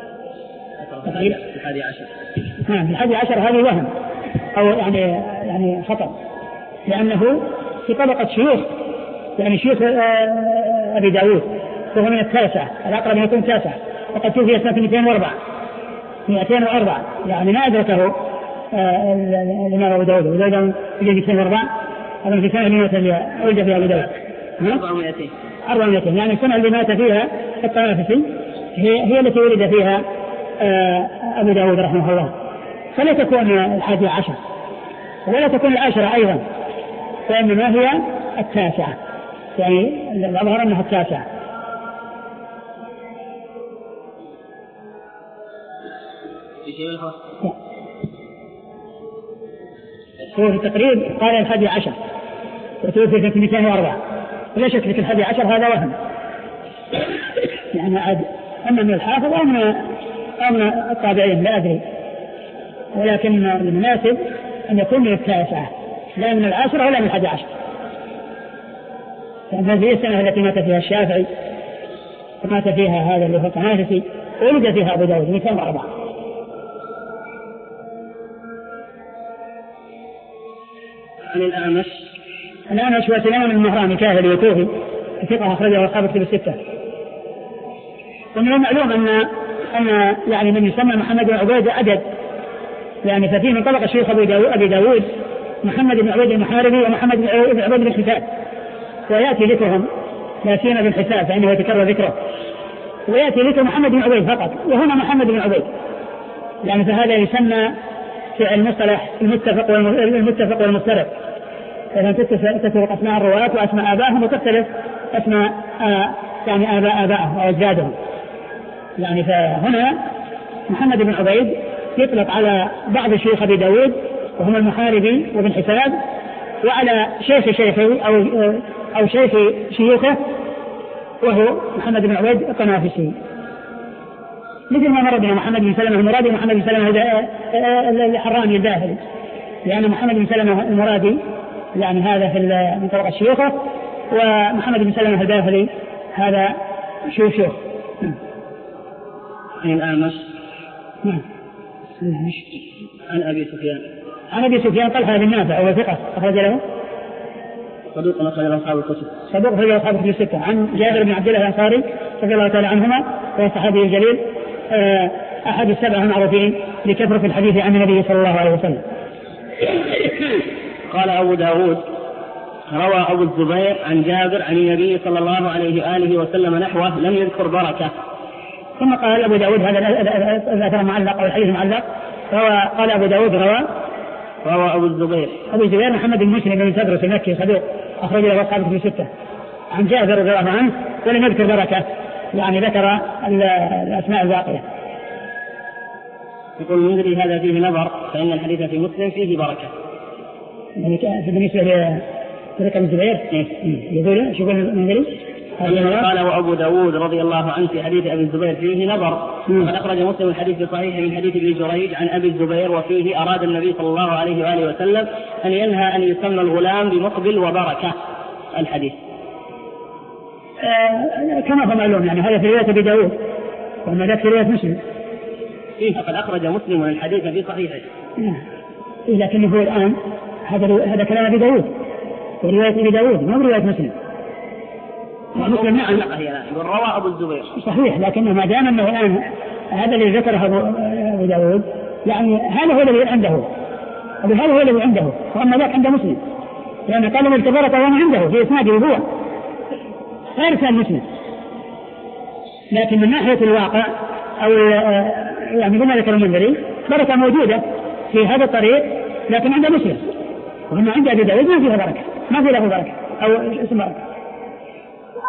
الحادي عشر. نعم الحادي عشر هذه وهم أو يعني يعني خطأ، لأنه في طبقة شيوخ يعني شيوخ أبي داود وهو من التاسع، الأقرب يكون تاسع، وقد توفي سنة مئتين وأربعة مئتين وأربعة يعني ما أدركه الإمام أبو داود وزيدا في مئتين وأربعة هذا في سنة اللي ولد فيها أبو داود أربعمائتين أربعمائتين يعني السنة اللي مات فيها الطنافسي هي, هي التي ولد فيها أبو داود رحمه الله، فلا تكون الحادي عشر ولا تكون العاشرة أيضا، وإنما هي التاسعة يعني الأظهر أنها التاسعة. هو في التقريب قال الحادي عشر وتوفي في مئتين وأربعة، ولا شك في الحادي عشر هذا وهم يعني عاد أما من الحافظ أو من الطابعين لا أدري، ولكن المناسب أن يكون من التاسعة لا من العاشرة ولا من الحادي عشر، لأن هذه السنة التي مات فيها الشافعي ومات فيها هذا اللي هو الطنافسي ولد فيها أبو داود مئتين وأربعة. عن الأعمش. الأعمش هو سليمان بن مهران الكاهلي الكوفي ثقة أخرجه أصحاب الكتب الستة. ومن المعلوم أن أن يعني من يسمى محمد بن عبيد عدد، يعني ففيه من طبق الشيخ أبي داود, أبي داود محمد بن عبيد المحاربي ومحمد بن عبيد بن حساب، ويأتي ذكرهم لا سيما بالحساب فإنه يتكرر ذكره، ويأتي ذكر محمد بن عبيد فقط وهنا محمد بن عبيد، يعني فهذا يسمى في المصطلح المتفق والمتفق والمفترق، فإذا تتفق أسماء الرواة وأسماء آبائهم وتختلف أسماء آه يعني آباء آبائهم أو أجدادهم، يعني فهنا محمد بن عبيد يطلق على بعض شيوخ أبي داود وهم المحاربي وابن حساب، وعلى شيخ شيخه أو أو شيخ شيوخه وهو محمد بن عبيد الطنافسي، مثل ما مر بنا محمد بن سلمة المرادي ومحمد بن سلمة الحراني الباهلي، لأن محمد بن سلمة المرادي يعني هذا في من طبقة شيوخه، ومحمد بن سلمة الباهلي هذا شيوخ شيوخ. عن الأعمش. نعم. عن أبي سفيان. عن أبي سفيان طلحة بن نافع وهو ثقة أخرج له صدوق أخرج له أصحاب الكتب. صدوق أخرج له أصحاب الكتب الستة. عن جابر بن عبد الله الأنصاري رضي الله تعالى عنهما وهو الصحابي الجليل أحد السبعة المعروفين لكثرة الحديث عن النبي صلى الله عليه وسلم. قال أبو داود روى أبو الزبير عن جابر عن النبي صلى الله عليه وآله وسلم نحوه لم يذكر بركة. ثم قال أبو داود هذا الأثر معلق أو الحديث معلق، روى قال أبو داود روى روى أبو الزبير أبو الزبير محمد بن مسلم بن تدرس المكي صدوق أخرج له أصحاب الكتب الستة عن جابر رضي الله عنه ولم يذكر بركة، يعني ذكر الأسماء الباقية. يقول المنذري هذا فيه نظر، فإن الحديث في مسلم فيه بركة. يعني بالنسبة لذكر الزبير يقول شو يقول المنذري؟ قال وأبو داود رضي الله عنه في حديث أبي الزبير فيه نظر، وقد أخرج مسلم الحديث الصحيح من حديث ابن جريج عن أبي الزبير وفيه أراد النبي صلى الله عليه وآله وسلم أن ينهى أن يسمى الغلام بمقبل وبركة الحديث. آه كما هو معلوم يعني هذا في رواية أبي داود وأما ذاك في رواية مسلم فيه فقد أخرج مسلم الحديث في صحيحه. إيه لكنه هو الآن هذا هذا كلام أبي داود ورواية أبي داود ما رواية مسلم. مسلم نعم روى أبو الزبير صحيح، لكنه ما دام أنه الآن هذا اللي ذكره أبو داود يعني هذا هو الذي عنده، هذا هو الذي عنده، وأما ذاك عند مسلم لأن قال من تبارك وما عنده في إسناده هو غير مسلم، لكن من ناحية الواقع أو يعني كما ذكر المنذري بركة موجودة في هذا الطريق لكن عند مسلم، وأما عند أبي داود ما فيها بركة، ما في له بركة أو اسم بركة.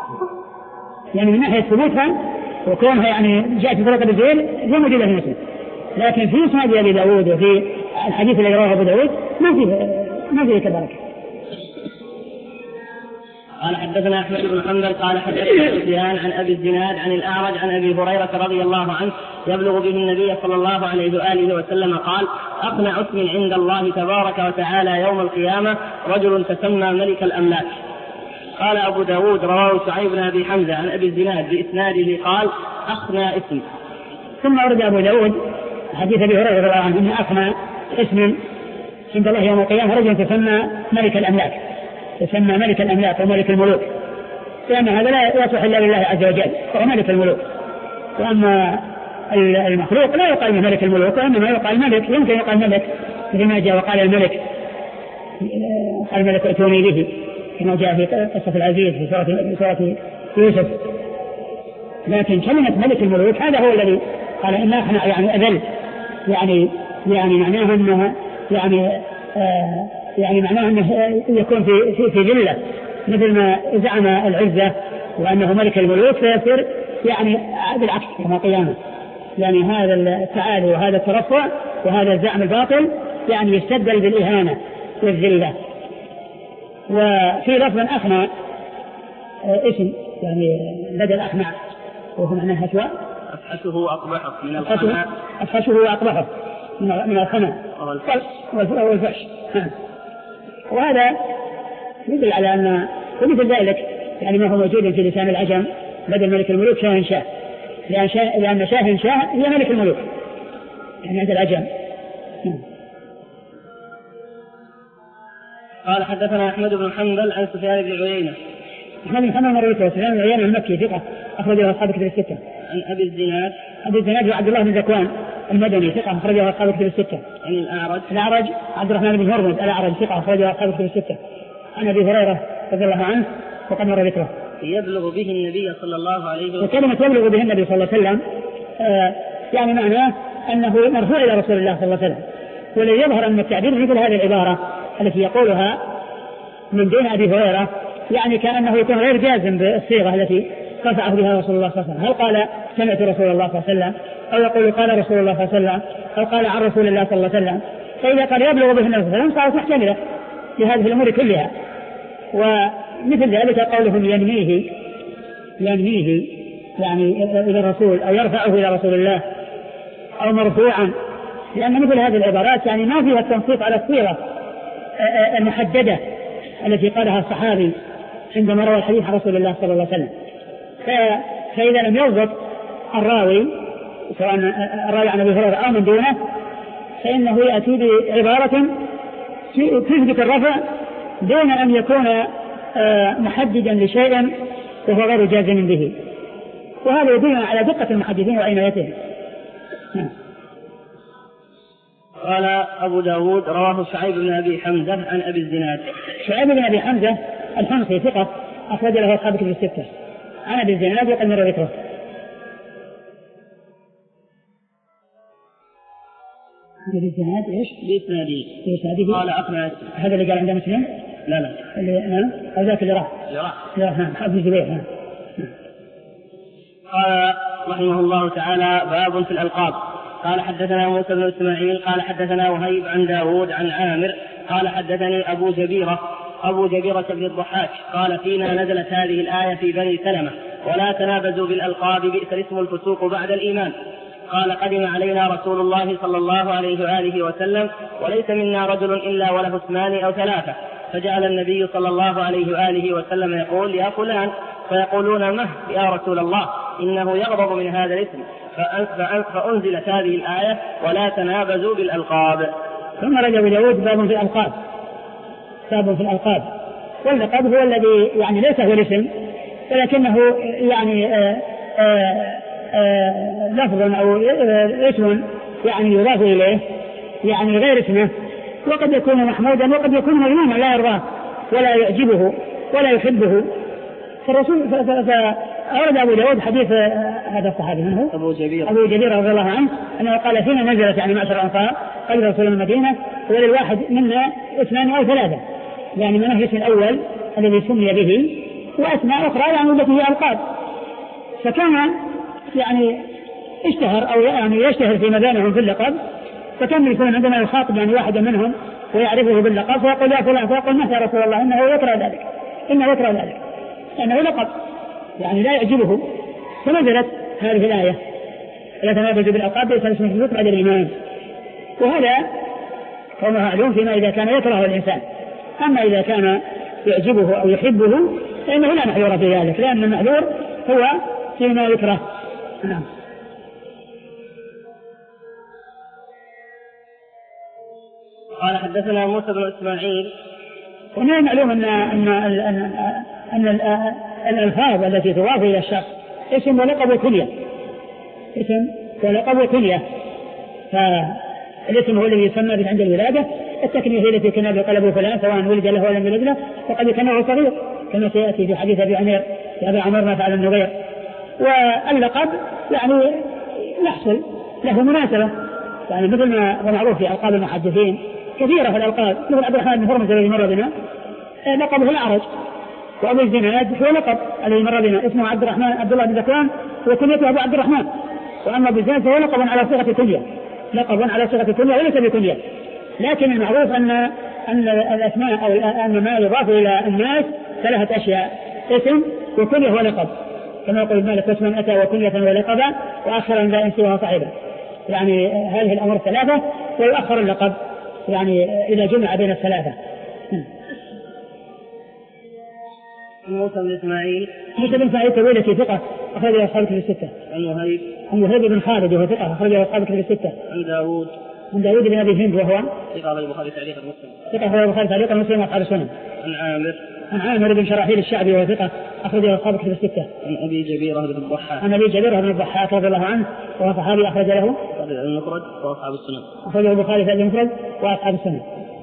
يعني من ناحية ثبوتها وكونها يعني جاءت بطريقة بزيل هي موجودة في مسلم، لكن في إسناد أبي داود وفي الحديث الذي رواه أبو داود ما فيه ما فيه كذلك. قال حدثنا أحمد بن حنبل قال حدثنا سفيان عن أبي الزناد عن الأعرج عن أبي هريرة رضي الله عنه يبلغ به النبي صلى الله عليه وآله وسلم قال: أقنع اسم عند الله تبارك وتعالى يوم القيامة رجل تسمى ملك الأملاك. قال أبو داود رواه شعيب بن أبي حمزة عن أبي الزناد بإسناده قال: أقنع اسم. ثم أورد أبو داود حديث أبي هريرة رضي الله عنه أن أقنع اسم عند الله يوم القيامة رجل تسمى ملك الأملاك، تسمى ملك الأملاك وملك الملوك، لأن هذا لا يصلح إلا لله عز وجل وهو ملك الملوك. وأما المخلوق لا يقال ملك الملوك، وإنما يقال ملك، يمكن يقال ملك مثل ما جاء وقال الملك قال الملك ائتوني به كما جاء في قصة العزيز في سورة, سورة يوسف. لكن كلمة ملك الملوك هذا هو الذي قال إن أقنع يعني أذل، يعني يعني معناه أنه يعني آه يعني معناه أنه يكون في في, في ذلة مثل ما زعم العزة وأنه ملك الملوك، فيصير يعني بالعكس كما قيامه. يعني هذا التعالي وهذا الترفع وهذا الزعم الباطل يعني يستبدل بالإهانة والذلة. وفي لفظ أخنع اسم يعني بدل أخنع وهو معناه هشواء، أفحشه وأقبحه من الخنع، أفحشه وأقبحه من الخنع والفحش. وهذا يدل على أن ومثل ذلك يعني ما هو موجود في لسان العجم بدل ملك الملوك شاه شاه، لأن شاه لأن شاه شاه هي ملك الملوك يعني عند العجم. قال حدثنا أحمد بن حنبل عن سفيان بن عيينة. أحمد بن حنبل مريته سفيان بن عيينة المكي ثقة أخرجه أصحاب كتب الستة. عن أبي الزناد أبي الزناد وعبد الله بن ذكوان المدني ثقة أخرجه أصحاب كتب الستة. عن الأعرج الأعرج عبد الرحمن بن هرمز الأعرج ثقة أخرجه أصحاب كتب الستة. عن أبي هريرة رضي الله عنه وقد مر ذكره. يبلغ به النبي صلى الله عليه وسلم. وكلمة يبلغ به النبي صلى الله عليه وسلم آه يعني معناه أنه مرفوع إلى رسول الله صلى الله عليه وسلم. والذي يظهر أن التعبير مثل هذه العبارة التي يقولها من دون أبي هريرة يعني كأنه يكون غير جازم بالصيغة التي رفعه بها رسول الله صلى الله عليه وسلم. هل قال سمعت رسول الله صلى الله عليه وسلم أو يقول قال رسول الله صلى الله عليه وسلم أو قال عن رسول الله صلى الله عليه وسلم. فإذا قال يبلغ به النبي صلى الله عليه وسلم صارت محتملة لهذه الأمور كلها. ومثل ذلك قولهم ينميه ينميه يعني إلى الرسول أو يرفعه إلى رسول الله أو مرفوعا، لأن مثل هذه العبارات يعني ما فيها التنصيص على الصيغة المحددة التي قالها الصحابي عندما روى الحديث عن رسول الله صلى الله عليه وسلم. فإذا لم يضبط الراوي سواء الراوي عن أبي هريرة أو من دونه فإنه يأتي بعبارة تثبت الرفع دون أن يكون محددا لشيء وهو غير جازم به، وهذا يدل على دقة المحدثين وعنايتهم. قال أبو داود رواه شعيب بن أبي حمزة عن أبي الزناد. شعيب بن أبي حمزة الحمصي ثقة أخرج له أصحاب كتب الستة. عن أبي الزناد وقد مر ذكره. أبي الزناد إيش؟ بإسناده. بإسناده. قال أقنع. هذا اللي قال عند مسلم؟ لا لا. اللي نعم. أو ذاك اللي راح. اللي راح. نعم. أبي زبير. نعم. قال رحمه الله تعالى: باب في الألقاب. قال حدثنا موسى بن إسماعيل قال حدثنا وهيب عن داود عن عامر قال حدثني أبو جبيرة أبو جبيرة بن الضحاك قال: فينا نزلت هذه الآية في بني سلمة ولا تنابزوا بالألقاب بئس الاسم الفسوق بعد الإيمان. قال: قدم علينا رسول الله صلى الله عليه وآله وسلم وليس منا رجل إلا وله اسمان أو ثلاثة، فجعل النبي صلى الله عليه وآله وسلم يقول: يا فلان، فيقولون: مه يا رسول الله، إنه يغضب من هذا الاسم، فأنزلت هذه الآية ولا تنابزوا بالألقاب. ثم رجع أبو داود باب في الألقاب. باب في الألقاب. واللقب هو الذي يعني ليس هو الاسم ولكنه يعني آآ آآ لفظ أو اسم يعني يضاف إليه يعني غير اسمه، وقد يكون محمودا وقد يكون مذموما لا يرضاه ولا يعجبه ولا يحبه. فالرسول فأورد أبو داود حديث هذا الصحابي منه أبو جبير أبو جبير رضي الله عنه أنه قال: فينا نزلت يعني معشر الأنصار قبل رسول المدينة وللواحد منا اثنان أو ثلاثة، يعني من الاسم الأول الذي سمي به وأسماء أخرى يعني التي هي ألقاب. فكان يعني اشتهر أو يعني يشتهر في مبانهم في اللقب، فكان يكون عندما يخاطب يعني واحدا منهم ويعرفه باللقب فيقول يا فلان، فيقول ما يا رسول الله إنه يكره ذلك، إنه يكره ذلك لأنه لقب يعني لا يعجبه. فنزلت هذه الآية لا تنابزوا بالألقاب بئس الاسم الفسوق بعد الإيمان. وهذا هو معلوم فيما إذا كان يكره الإنسان. أما إذا كان يعجبه أو يحبه فإنه لا محذور في ذلك، لأن المحذور هو فيما يكره. نعم. قال حدثنا موسى بن إسماعيل. ومن المعلوم أن أن أن أن الألفاظ التي تضاف إلى الشخص اسم ولقب وكنية، اسم ولقب وكنية. فالاسم هو الذي يسمى به عند الولادة، التكنية هي التي كان بقلب فلان سواء ولد له ولم يولد له، وقد كان صغير كما سيأتي في حديث أبي عمير يا أبا عمر ما فعل النغير. واللقب يعني يحصل له مناسبة، يعني مثل ما هو معروف في ألقاب المحدثين كثيرة في الألقاب، مثل عبد الرحمن بن هرمز الذي مر بنا لقبه الأعرج، وأبو الزناد هو لقب الذي مر بنا اسمه عبد الرحمن عبد الله بن ذكوان وكنيته أبو عبد الرحمن. وأما أبو الزناد فهو لقب على صيغة كنية، لقب على صيغة كنية وليس بكنية. لكن المعروف أن أن الأسماء أو أن ما يضاف إلى الناس ثلاثة أشياء: اسم وكنية ولقب، كما يقول مالك اسما أتى وكنية ولقبا وآخرا لا ينسوها صاحبا. يعني هذه الأمور الثلاثة، ويؤخر اللقب يعني إذا جمع بين الثلاثة. موسى بن إسماعيل. موسى بن إسماعيل طويلة ثقة أخرجه أصحاب الكتب الستة. عن وهيب. عن وهيب بن خالد وهو ثقة أخرجه أصحاب الكتب الستة. عن داوود. عن داوود بن أبي هند وهو ثقة أخرجه البخاري تعليقا مسلم. ثقة أخرجه البخاري تعليقا مسلم وأصحاب السنن. عن عامر. عن عامر بن شراحيل الشعبي وهو ثقة أخرجه أصحاب الكتب الستة. عن أبي جبيرة بن الضحاك. عن أبي جبيرة بن الضحاك رضي الله عنه وهو صحابي أخرج له المفرد وأصحاب السنن. أخرجه البخاري في المفرد وأصحاب السنن.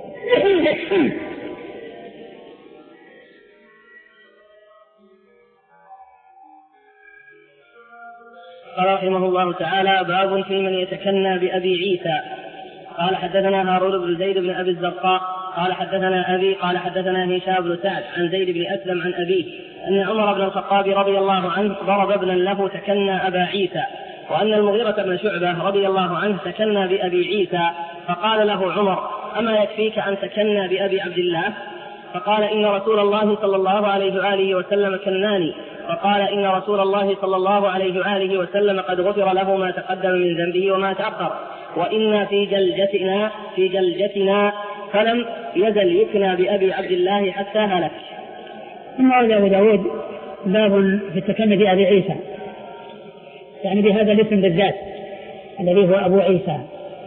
قال رحمه الله تعالى: باب في من يتكنى بأبي عيسى. قال حدثنا هارون بن زيد بن أبي الزرقاء قال حدثنا أبي قال حدثنا هشام بن سعد عن زيد بن أسلم عن أبيه أن عمر بن الخطاب رضي الله عنه ضرب ابنا له تكنى أبا عيسى، وأن المغيرة بن شعبة رضي الله عنه تكنى بأبي عيسى، فقال له عمر: أما يكفيك أن تكنى بأبي عبد الله؟ فقال: إن رسول الله صلى الله عليه وآله وسلم كناني. فقال: إن رسول الله صلى الله عليه وآله وسلم قد غفر له ما تقدم من ذنبه وما تأخر، وإنا في جلجتنا في جلجتنا فلم يزل يكنى بأبي عبد الله حتى هلك. ثم قال أبو داود: باب في التكني بأبي عيسى، يعني بهذا الاسم بالذات الذي هو أبو عيسى.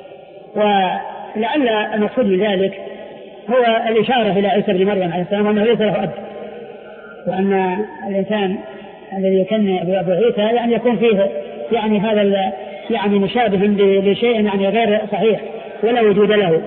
ولعل المقصود بذلك هو الإشارة إلى عيسى بن مريم عليه السلام أنه ليس له أب، وأن الإنسان الذي يكني بأبو عيسى يعني يكون فيه يعني هذا يعني مشابه لشيء يعني غير صحيح ولا وجود له.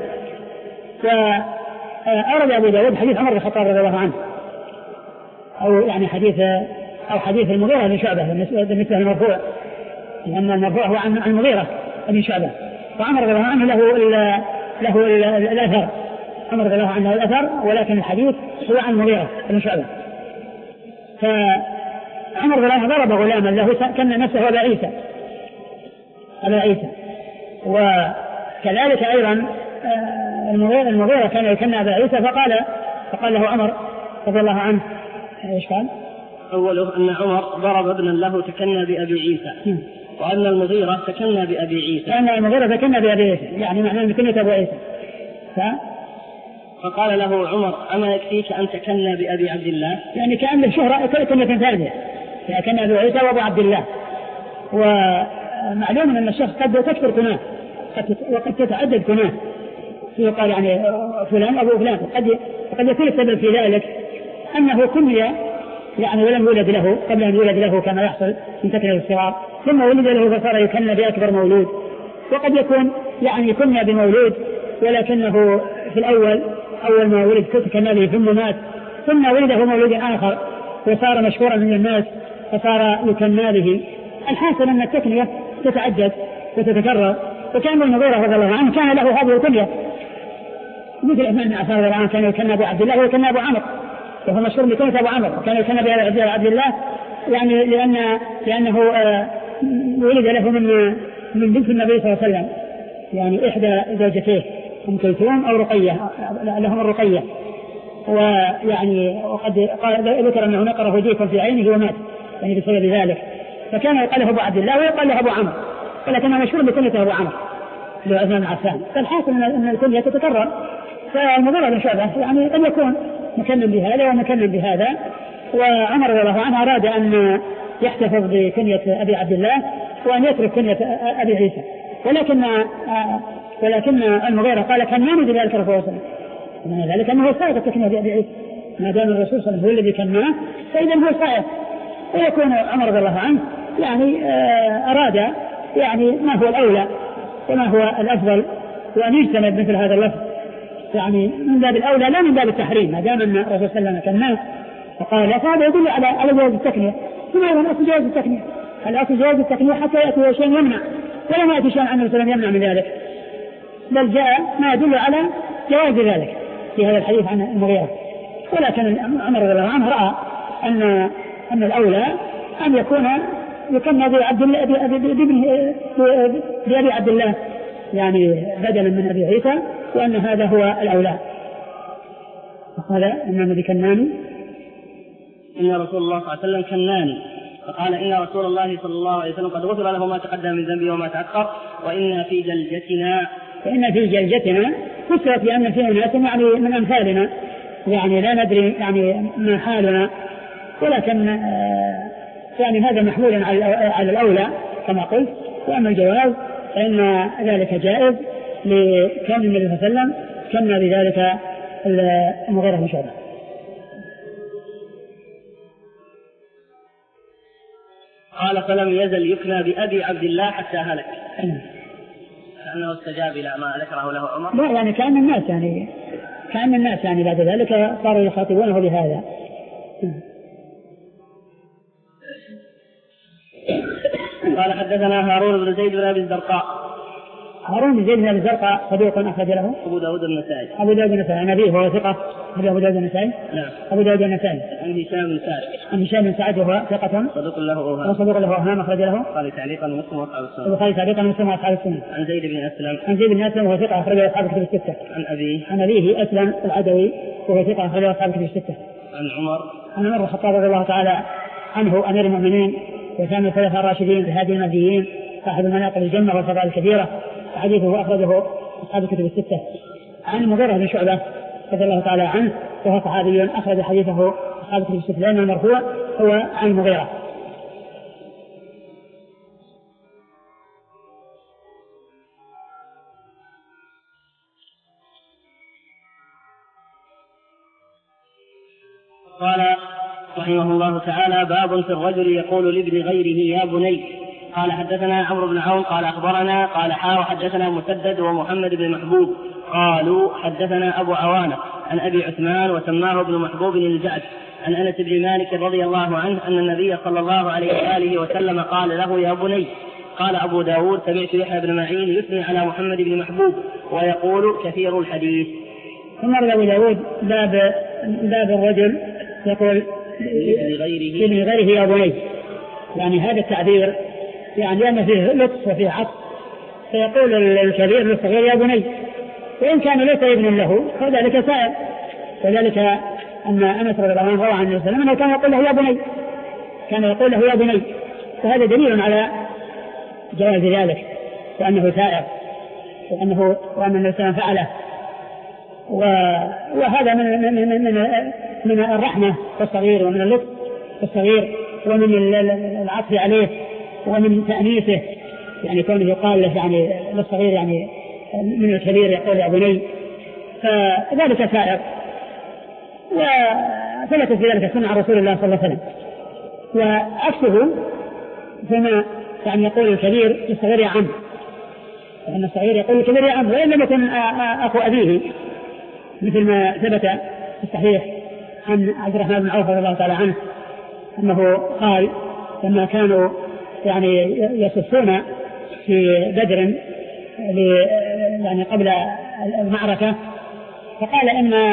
فأرد أبو داود حديث عمر بن الخطاب رضي الله عنه، أو يعني حديث أو حديث المغيرة بن شعبة بالنسبة للمرفوع، لأن المرفوع هو عن المغيرة بن شعبة، وعمر رضي الله عنه له له الأثر، عمر رضي الله عنه الأثر، ولكن الحديث هو عن المغيرة بن شعبة. فعمر رضي الله عنه ضرب غلاما له كان نفسه أبا عيسى أبا عيسى وكذلك أيضا المغيرة, المغيرة كان يكنى أبا عيسى، فقال فقال له عمر رضي الله عنه: إيش قال؟ أوله أن عمر ضرب ابنا له تكنى بأبي عيسى، وأن المغيرة تكنى بأبي عيسى، أن المغيرة تكنى بأبي عيسى يعني معناه أن كنية أبو عيسى. ف... فقال له عمر: أما يكفيك أن تكنى بأبي عبد الله؟ يعني كأن الشهرة كنية ثالثة، تكنى أبو عيسى وأبو عبد الله. ومعلوم أن الشخص قد تكثر كناه وقد تتعدد كناه، يقال يعني فلان أبو فلان، قد قد يكون السبب في ذلك أنه كني يعني ولم يولد له قبل أن يولد له كما يحصل من تكنية الصغار، ثم ولد له فصار يكنى بأكبر مولود. وقد يكون يعني كني بمولود ولكنه في الأول أول ما ولد تكنى به ثم مات، ثم ولده مولود آخر وصار مشهورا من الناس فصار يكنى به. الحاصل أن التكنية تتعدد وتتكرر. وكان المغيرة رضي الله عنه كان له هذه الكنية، مثل ابن عفان رضي الله عنه كان يكنى أبو عبد الله ويكنى أبو عمرو وهو مشهور بكنية أبو عمرو، وكان يسمى بأبي عبد الله يعني لأن لأنه ولد له من من بنت النبي صلى الله عليه وسلم، يعني إحدى زوجتيه أم كلثوم أو رقية، لهم الرقية. ويعني وقد ذكر أنه نقره جيفا في عينه ومات يعني بسبب ذلك، فكان يقال له أبو عبد الله ويقال له أبو عمرو، ولكنه مشهور بكنية أبو عمرو لعثمان بن عفان. فالحاصل أن الكنية تتكرر. فالمغيرة بن شعبة يعني قد يكون مكنا بهذا ومكنا بهذا، وعمر رضي الله عنه أراد أن يحتفظ بكنية أبي عبد الله وأن يترك كنية أبي عيسى، ولكن ولكن المغيرة قال كان ما نريد ذلك الرسول صلى الله عليه وسلم، ومن ذلك أنه سائق التكنية بأبي عيسى ما دام الرسول صلى الله عليه وسلم هو الذي كناه فإذا هو سائق. ويكون عمر رضي الله عنه يعني أراد يعني ما هو الأولى وما هو الأفضل وأن يجتنب مثل هذا اللفظ، يعني من باب الأولى لا من باب التحريم، ما دام أن الرسول صلى الله عليه وسلم كناه فقال فهذا يدل على على جواز التكنية. ثم أيضا الأصل جواز التكنية، الأصل جواز التكنية حتى يأتي شيء يمنع، ولم يأتي شيء عن الرسول يمنع من ذلك، بل جاء ما يدل على جواز ذلك في هذا الحديث عن المغيرة. ولكن عمر رضي الله عنه رأى أن أن الأولى أن يكون يكنى بعبد الله بأبي عبد الله يعني بدلا من أبي عيسى، وأن هذا هو الأولى. فقال إن النبي كناني إن رسول الله صلى الله عليه وسلم كناني، فقال إن رسول الله صلى الله عليه وسلم قد غفر له ما تقدم من ذنبه وما تأخر وإن في جلجتنا وإن في جلجتنا فسرت لأن فيه ناس يعني من أمثالنا يعني لا ندري يعني ما حالنا، ولكن يعني هذا محمول على الأولى كما قلت. وأما الجواز فإن ذلك جائز لكون النبي صلى الله عليه وسلم كنا بذلك المغيرة بن شعبة. قال فلم يزل يكنى بأبي عبد الله حتى هلك، كأنه استجاب إلى ما ذكره له عمر. لا يعني كأن الناس يعني كأن الناس يعني بعد ذلك صاروا يخاطبونه بهذا. قال حدثنا هارون بن زيد بن أبي الزرقاء. هارون بن زيد بن أبي الزرقاء صدوق أخرج له أبو داود النسائي. أبو داود النسائي عن أبيه وهو ثقة. أبو داود النسائي. نعم. أبو داود النسائي. عن هشام بن سعد. عن هشام بن سعد وهو ثقة. صدوق له أوهام. صدوق له أوهام أخرج له. قال تعليقا مسلم وأصحاب السنة. البخاري تعليقا مسلم وأصحاب السنة. عن زيد بن أسلم. عن زيد بن أسلم وهو ثقة أخرج له أصحاب الكتب الستة. عن أبيه. عن أبيه أسلم العدوي وهو ثقة أخرج له أصحاب الكتب الستة. عن عمر. عن عمر الخطاب رضي الله تعالى عنه أمير المؤمنين وثاني الخلفاء الراشدين بهادي المهديين صاحب المناقب الجنة والفضائل الكبيرة، حديثه أخرجه أصحاب الكتب الستة. عن المغيرة بن شعبة رضي الله تعالى عنه وهو صحابي أخرج حديثه أصحاب الكتب الستة لأنه مرفوع هو عن المغيرة. قال رحمه الله تعالى باب في الرجل يقول لابن غيره يا بني. قال حدثنا عمرو بن عون قال أخبرنا قال حا وحدثنا مسدد ومحمد بن محبوب قالوا حدثنا أبو عوانة عن أبي عثمان وسماه ابن محبوب الجعد عن أنس بن مالك رضي الله عنه أن النبي صلى الله عليه وآله وسلم قال له يا بني. قال أبو داود سمعت يحيى بن معين يثني على محمد بن محبوب ويقول كثير الحديث. ثم أبو داود باب باب الرجل يقول لابن غيره يا بني، يعني هذا التعبير يعني لأن فيه لطف وفيه عطف، فيقول الكبير للصغير يا بني، وإن كان ليس ابن له فذلك سائر. وذلك أن أنس رضي الله عنه روى عن النبي صلى الله عليه وسلم أنه كان يقول له يا بني، كان يقول له يا بني، فهذا دليل على جواز ذلك وأنه سائر وأنه وأن النبي صلى الله عليه وسلم فعله. وهذا من من من من الرحمة والصغير ومن اللطف والصغير ومن العطف عليه ومن تأنيثه، يعني كونه يقال له يعني للصغير يعني من الكبير يقول يا بني، فذلك سائر. وثبت في ذلك سنة رسول الله صلى الله عليه وسلم. وعكسه فيما يعني يقول الكبير للصغير يا عم، لأن الصغير يقول الكبير يا عم وإن لم يكن أخو أبيه، مثل ما ثبت في الصحيح عن عبد الرحمن بن عوف رضي الله تعالى عنه أنه قال لما كانوا يعني يصفون في بدر يعني قبل المعركة، فقال إن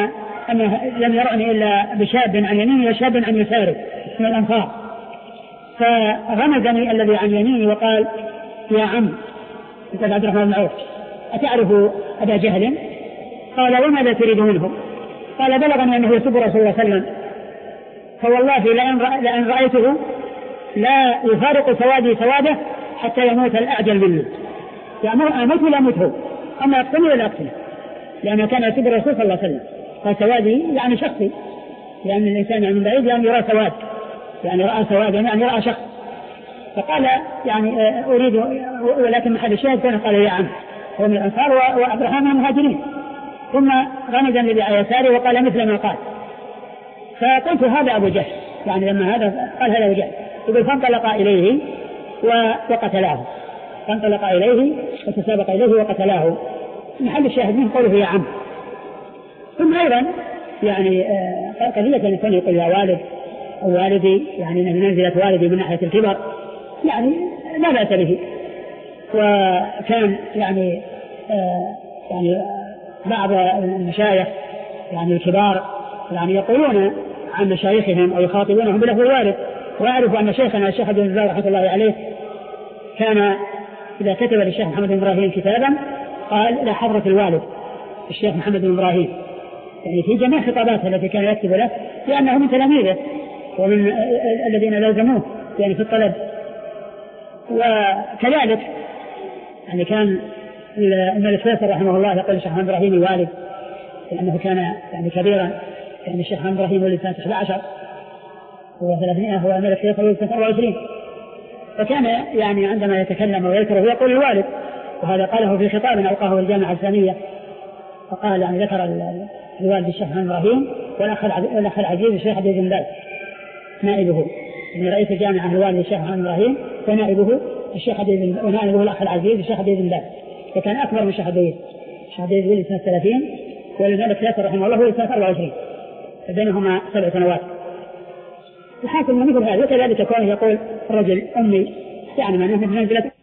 أنه لم يرعني إلا بشاب عن يميني وشاب عن يساري من الأنصار، فرمزني الذي عن يميني وقال يا عم مثل عبد الرحمن بن عوف أتعرف أبا جهل؟ قال وماذا تريد منه؟ قال بلغني أنه يسب رسول الله صلى الله عليه وسلم، فوالله لأن رأيته لا يفارق سوادي سواده حتى يموت الأعجل منه، يعني أموت ولا أموته، أما يقتني ولا أقتني، لأنه كان يسب الرسول صلى الله عليه وسلم. فسوادي يعني شخصي، لأن الإنسان من بعيد يعني يرى سواد، يعني رأى سواد يعني رأى شخص. فقال يعني أريد، ولكن محل الشاهد كان قال يا عم، هو من الأنصار وعبد الرحمن من المهاجرين. ثم غمز الذي على يساره وقال مثل ما قال. فقلت هذا أبو جهل، يعني لما هذا قال هذا أبو جهل، يقول فانطلق إليه وقتلاه، فانطلق إليه وتسابق إليه وقتلاه. محل الشاهد من قوله يا عم. ثم أيضا يعني قضية أن يكون يقول يا والد أو والدي، يعني من منزلة والدي من ناحية الكبر، يعني لا بأس به. وكان يعني آه يعني بعض المشايخ يعني الكبار يعني يقولون عن مشايخهم أو يخاطبونهم بلفظ الوالد. وأعرف أن شيخنا الشيخ عبد الجزار رحمه الله عليه كان إذا كتب للشيخ محمد بن إبراهيم كتابا قال لا حضرة الوالد الشيخ محمد بن إبراهيم، يعني في جميع خطاباته التي كان يكتب له، لأنه من تلاميذه ومن الذين لازموه يعني في الطلب. وكذلك يعني كان الملك فيصل رحمه الله يقول الشيخ محمد بن إبراهيم الوالد، لأنه كان يعني كبيرا، يعني الشيخ محمد بن إبراهيم ولد سنة أحد عشر وثلاثمائة، هو الملك فيصل ولد سنة أربعة وعشرين. فكان يعني عندما يتكلم ويذكره يقول الوالد، وهذا قاله في خطاب ألقاه في الجامعة الإسلامية، فقال يعني ذكر الوالد الشيخ محمد بن إبراهيم والأخ العزيز الشيخ عبد العزيز بن باز نائبه، يعني رئيس الجامعة الوالد الشيخ محمد بن إبراهيم ونائبه الشيخ عبد العزيز، ونائبه الأخ العزيز الشيخ عبد العزيز بن باز، فكان أكبر من الشيخ عبد العزيز. الشيخ عبد العزيز ولد سنة ثلاثين والملك فيصل رحمه الله ولد سنة أربعة وعشرين، فبينهما سبع سنوات. الحاكم من مثل هذا. وكذلك كونه يقول رجل أمي، يعني ما نحن بمنزلة